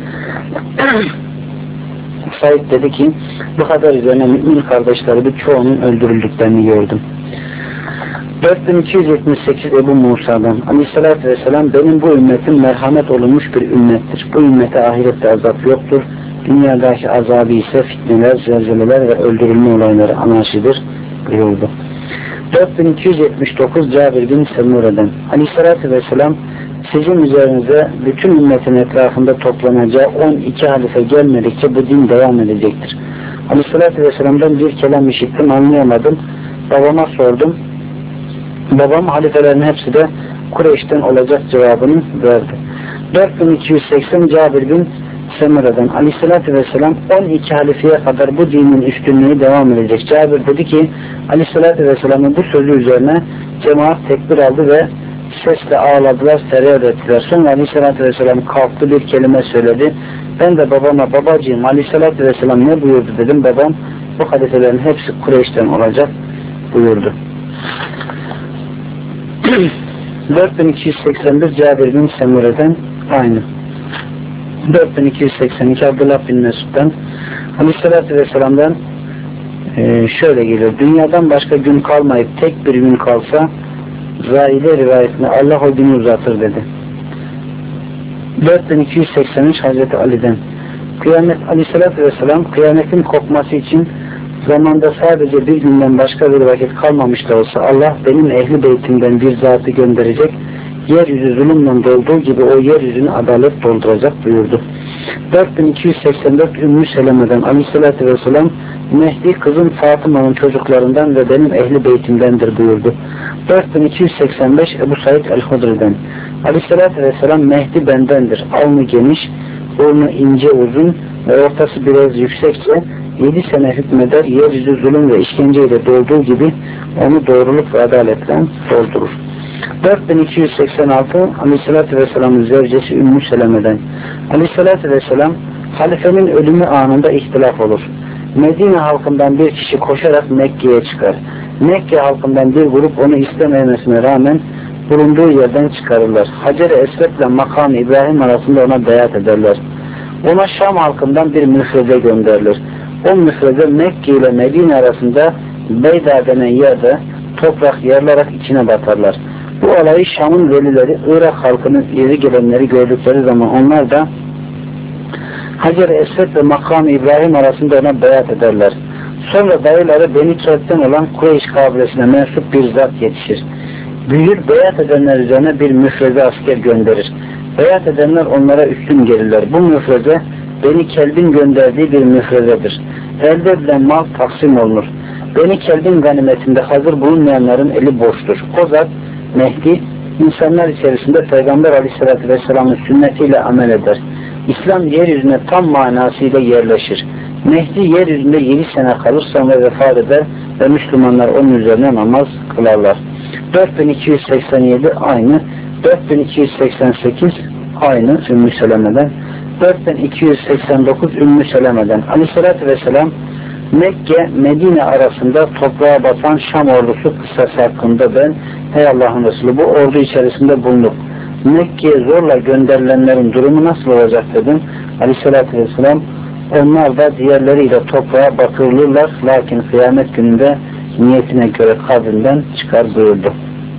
Said dedi ki bu kadar üzerine mümin kardeşleri birçoğunun öldürüldüklerini gördüm. dört bin iki yüz yetmiş sekiz Ebu Musa'dan Aleyhisselatü Vesselam benim bu ümmetim merhamet olunmuş bir ümmettir. Bu ümmete ahirette azap yoktur. Dünyadaki azabı ise fitneler, zelzeleler ve öldürülme olayları anarşidir buyurdu. dört bin iki yüz yetmiş dokuz Cabir bin Semure'den Aleyhisselatü Vesselam sizin üzerinize bütün ümmetin etrafında toplanacağı on iki halife gelmedikçe bu din devam edecektir. Aleyhisselatü Vesselam'dan bir kelam işittim, anlayamadım. Babama sordum. Babam halifelerin hepsi de Kureyş'ten olacak cevabını verdi. dört bin iki yüz seksen Cabir bin Semure'den Aleyhisselatü Vesselam on iki halifeye kadar bu dinin üstünlüğü devam edecek. Cabir dedi ki Aleyhisselatü Vesselam'ın bu sözü üzerine cemaat tekbir aldı ve sesle ağladılar, feryat ettiler. Sonra Aleyhisselatü Vesselam kalktı, bir kelime söyledi. Ben de babama babacığım Aleyhisselatü Vesselam ne buyurdu dedim. Babam bu halifelerin hepsi Kureyş'ten olacak buyurdu. dört bin iki yüz seksen bir Cabir bin Semure'den aynı. dört bin iki yüz seksen iki Abdullah bin Mesud'dan Aleyhisselatü Vesselam'dan e, şöyle geliyor. Dünyadan başka gün kalmayıp tek bir gün kalsa Zaile rivayetine Allah o günü uzatır dedi. dört bin iki yüz seksen üç Hazreti Ali'den Kıyamet Aleyhisselatü Vesselam kıyametin kopması için zamanda sadece bir günden başka bir vakit kalmamış da olsa Allah benim ehli beytimden bir zatı gönderecek, yeryüzü zulümle dolduğu gibi o yeryüzünü adalet dolduracak buyurdu. dört bin iki yüz seksen dört Ümmü Seleme'den Aleyhisselatü Vesselam Mehdi kızım Fatıma'nın çocuklarından ve benim ehli beytimdendir buyurdu. dört bin iki yüz seksen beş Ebu Said el-Hudri'den Aleyhisselatü Vesselam Mehdi bendendir. Alnı geniş, burnu ince uzun ve ortası biraz yüksekse yedi sene hükmeder, yeryüzü zulüm ve işkenceyle dolduğu gibi onu doğruluk ve adaletle doldurur. dört bin iki yüz seksen altı Aleyhisselatü Vesselam'ın zevcesi Ümmü Seleme'den Aleyhisselatü Vesselam halifenin ölümü anında ihtilaf olur. Medine halkından bir kişi koşarak Mekke'ye çıkar. Mekke halkından bir grup onu istememesine rağmen bulunduğu yerden çıkarırlar. Hacer-i Esved ile Makam-ı İbrahim arasında ona beyat ederler. Ona Şam halkından bir müfreze gönderilir. O müfreze Mekke ile Medine arasında Beyda denen yerde toprak yarılarak içine batarlar. Bu olayı Şam'ın velileri, Irak halkının ileri gelenleri gördükleri zaman onlar da Hacer-i Esved ve Makam-ı İbrahim arasında ona beyat ederler. Sonra dayıları Beni Kelp'ten olan Kureyş kabilesine mensup bir zat yetişir. Büyür, beyat edenler üzerine bir müfreze asker gönderir. Beyat edenler onlara üstün gelirler. Bu müfreze Beni Kelb'in gönderdiği bir müfrezedir. Elde edilen mal taksim olunur. Beni Kelb'in ganimetinde hazır bulunmayanların eli boştur. O zat Mehdi insanlar içerisinde Peygamber Aleyhisselatü Vesselam'ın sünnetiyle amel eder. İslam yeryüzüne tam manasıyla yerleşir. Mehdi yeryüzünde yedi sene kalır, sonra vefat eder ve Müslümanlar onun üzerine namaz kılarlar. dört bin iki yüz seksen yedi aynı, dört bin iki yüz seksen sekiz aynı Ümmü Seleme'den, dört bin iki yüz seksen dokuz Ümmü Seleme'den Aleyhisselatü Vesselam Mekke Medine arasında toprağa batan Şam ordusu kıssası hakkında ben ey Allah'ın Resulü bu ordu içerisinde bulunduk. Mekke'ye zorla gönderilenlerin durumu nasıl olacak dedim. Aleyhisselatü Vesselam onlar da diğerleriyle toprağa batırılırlar lakin kıyamet gününde niyetine göre kabrinden çıkar buyurdu.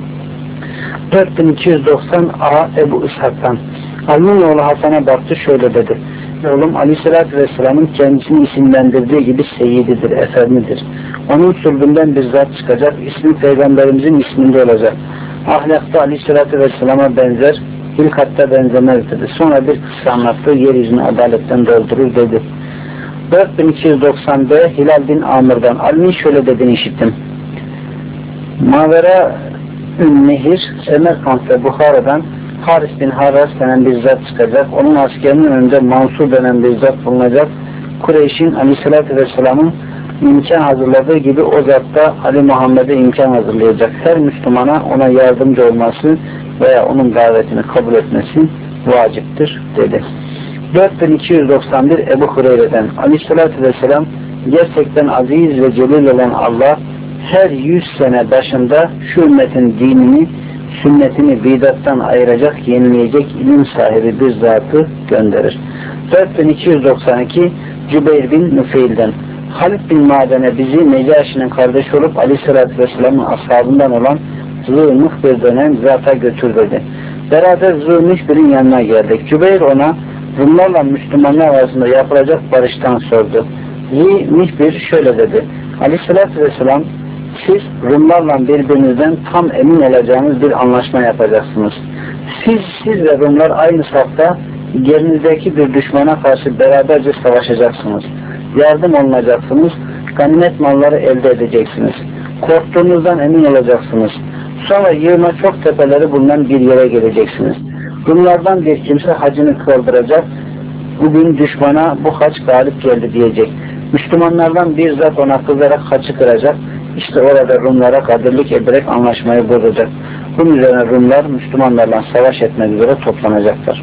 dört bin iki yüz doksan A Ebu İshak'tan Ali'nin oğlu Hasan'a baktı şöyle dedi. Oğlum Aleyhisselatü Vesselam'ın kendisini isimlendirdiği gibi seyyididir, efendidir. Onun sulbünden bir zat çıkacak, ismi Peygamberimizin isminde olacak. Ahlakta Aleyhisselatü Vesselam'a benzer, hilkatta benzemez dedi. Sonra bir kısa anlattı, yeryüzünü adaletten doldurur dedi. dört bin iki yüz doksan B Hilal bin Amr'dan Ali'nin şöyle dediğini işittim. Mavera Ünnehir, Semerkant ve Bukhara'dan Haris bin Harras denen bir zat çıkacak. Onun askerinin önünde Mansur denen bir zat bulunacak. Kureyş'in Aleyhisselatü Vesselam'ın imkan hazırladığı gibi o zat da Ali Muhammed'e imkan hazırlayacak. Her Müslümana ona yardımcı olması veya onun davetini kabul etmesi vaciptir dedi. dört bin iki yüz doksan bir Ebu Hureyre'den Aleyhisselatü Vesselam gerçekten aziz ve celil olan Allah her yüz sene başında şu ümmetin dinini, sünnetini bidattan ayıracak, yenileyecek ilim sahibi bir zatı gönderir. dört bin iki yüz doksan iki Cübeyr bin Nüfeil'den Halid bin Maden'e bizi Necaşi'nin kardeşi olup Aleyhisselatü Vesselam'ın ashabından olan Zı-Nuh bir dönem zata götür dedi. Beraber Zı-Nuh birin yanına geldik. Cübeyr ona Rumlarla Müslümanlar arasında yapılacak barıştan sordu. Zı-Nuh bir şöyle dedi. Aleyhisselatü Vesselam siz Rumlarla birbirinizden tam emin olacağınız bir anlaşma yapacaksınız. Siz, siz ve Rumlar aynı safta yerinizdeki bir düşmana karşı beraberce savaşacaksınız. Yardım olunacaksınız. Ganimet malları elde edeceksiniz. Korktuğunuzdan emin olacaksınız. Sonra yığına çok tepeleri bulunan bir yere geleceksiniz. Rumlardan bir kimse hacını kıldıracak. Bugün düşmana bu hac galip geldi diyecek. Müslümanlardan bir zat ona kızarak haçı kıracak. İşte orada Rumlara kadirlik ederek anlaşmayı bozacak. Bunun üzerine Rumlar Müslümanlarla savaş etmek üzere toplanacaklar.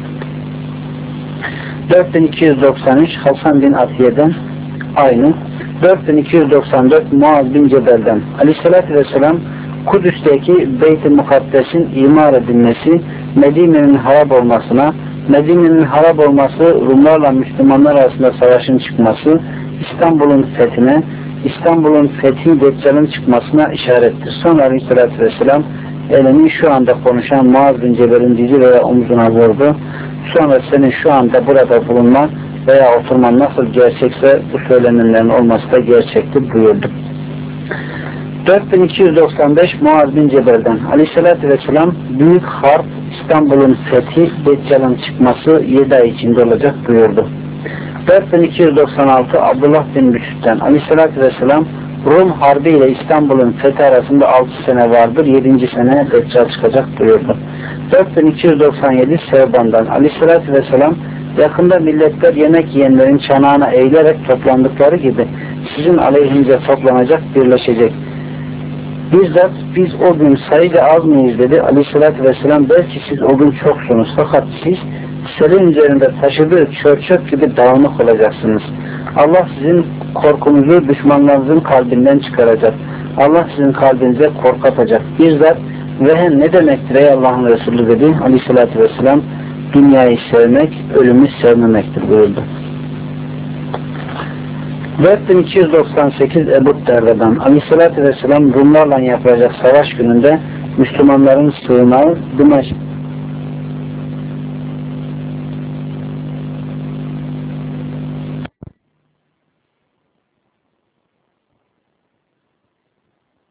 dört bin iki yüz doksan üç Hasan bin Atiye'den aynı. dört bin iki yüz doksan dört Muaz bin Cebel'den Aleyhisselatü Vesselam Kudüs'teki Beyt-i Mukaddes'in imar edilmesi, Medine'nin harap olmasına, Medine'nin harap olması, Rumlarla Müslümanlar arasında savaşın çıkması, İstanbul'un fethine, İstanbul'un fethi Deccal'ın çıkmasına işarettir. Sonra Aleyhisselatü Vesselam elini şu anda konuşan Muaz bin Cebel'in dizi veya omzuna vurdu. Sonra senin şu anda burada bulunman veya oturman nasıl gerçekse bu söylenenlerin olması da gerçektir buyurdu. dört bin iki yüz doksan beş Muaz bin Cebel'den Aleyhisselatü Vesselam büyük harp, İstanbul'un fethi, Deccal'ın çıkması yedi ay içinde olacak buyurdu. dört bin iki yüz doksan altı Abdullah bin Büsüt'ten Aleyhisselatü Vesselam Rum Harbi ile İstanbul'un fethi arasında altı sene vardır, yedinci sene Deccal çıkacak buyurdu. dört bin iki yüz doksan yedi Sevban'dan Aleyhisselatü Vesselam yakında milletler yemek yiyenlerin çanağına eğilerek toplandıkları gibi sizin aleyhinize toplanacak, birleşecek. Bizzat biz o gün sayıca az mıyız dedi. Aleyhissalatü vesselam belki siz o gün çoksunuz fakat siz selin üzerinde taşıdığı çörçök gibi dağınık olacaksınız. Allah sizin korkunuzu düşmanlarınızın kalbinden çıkaracak. Allah sizin kalbinize korku atacak. Bizzat vehen ne demektir ey Allah'ın Resulü dedi. Aleyhissalatü vesselam dünyayı sevmek, ölümü sevmemektir buyurdu. dört bin iki yüz doksan sekiz Ebu Derda'dan Aleyhisselatü Vesselam Rumlarla yapılacak savaş gününde Müslümanların sığınağı Dimaşk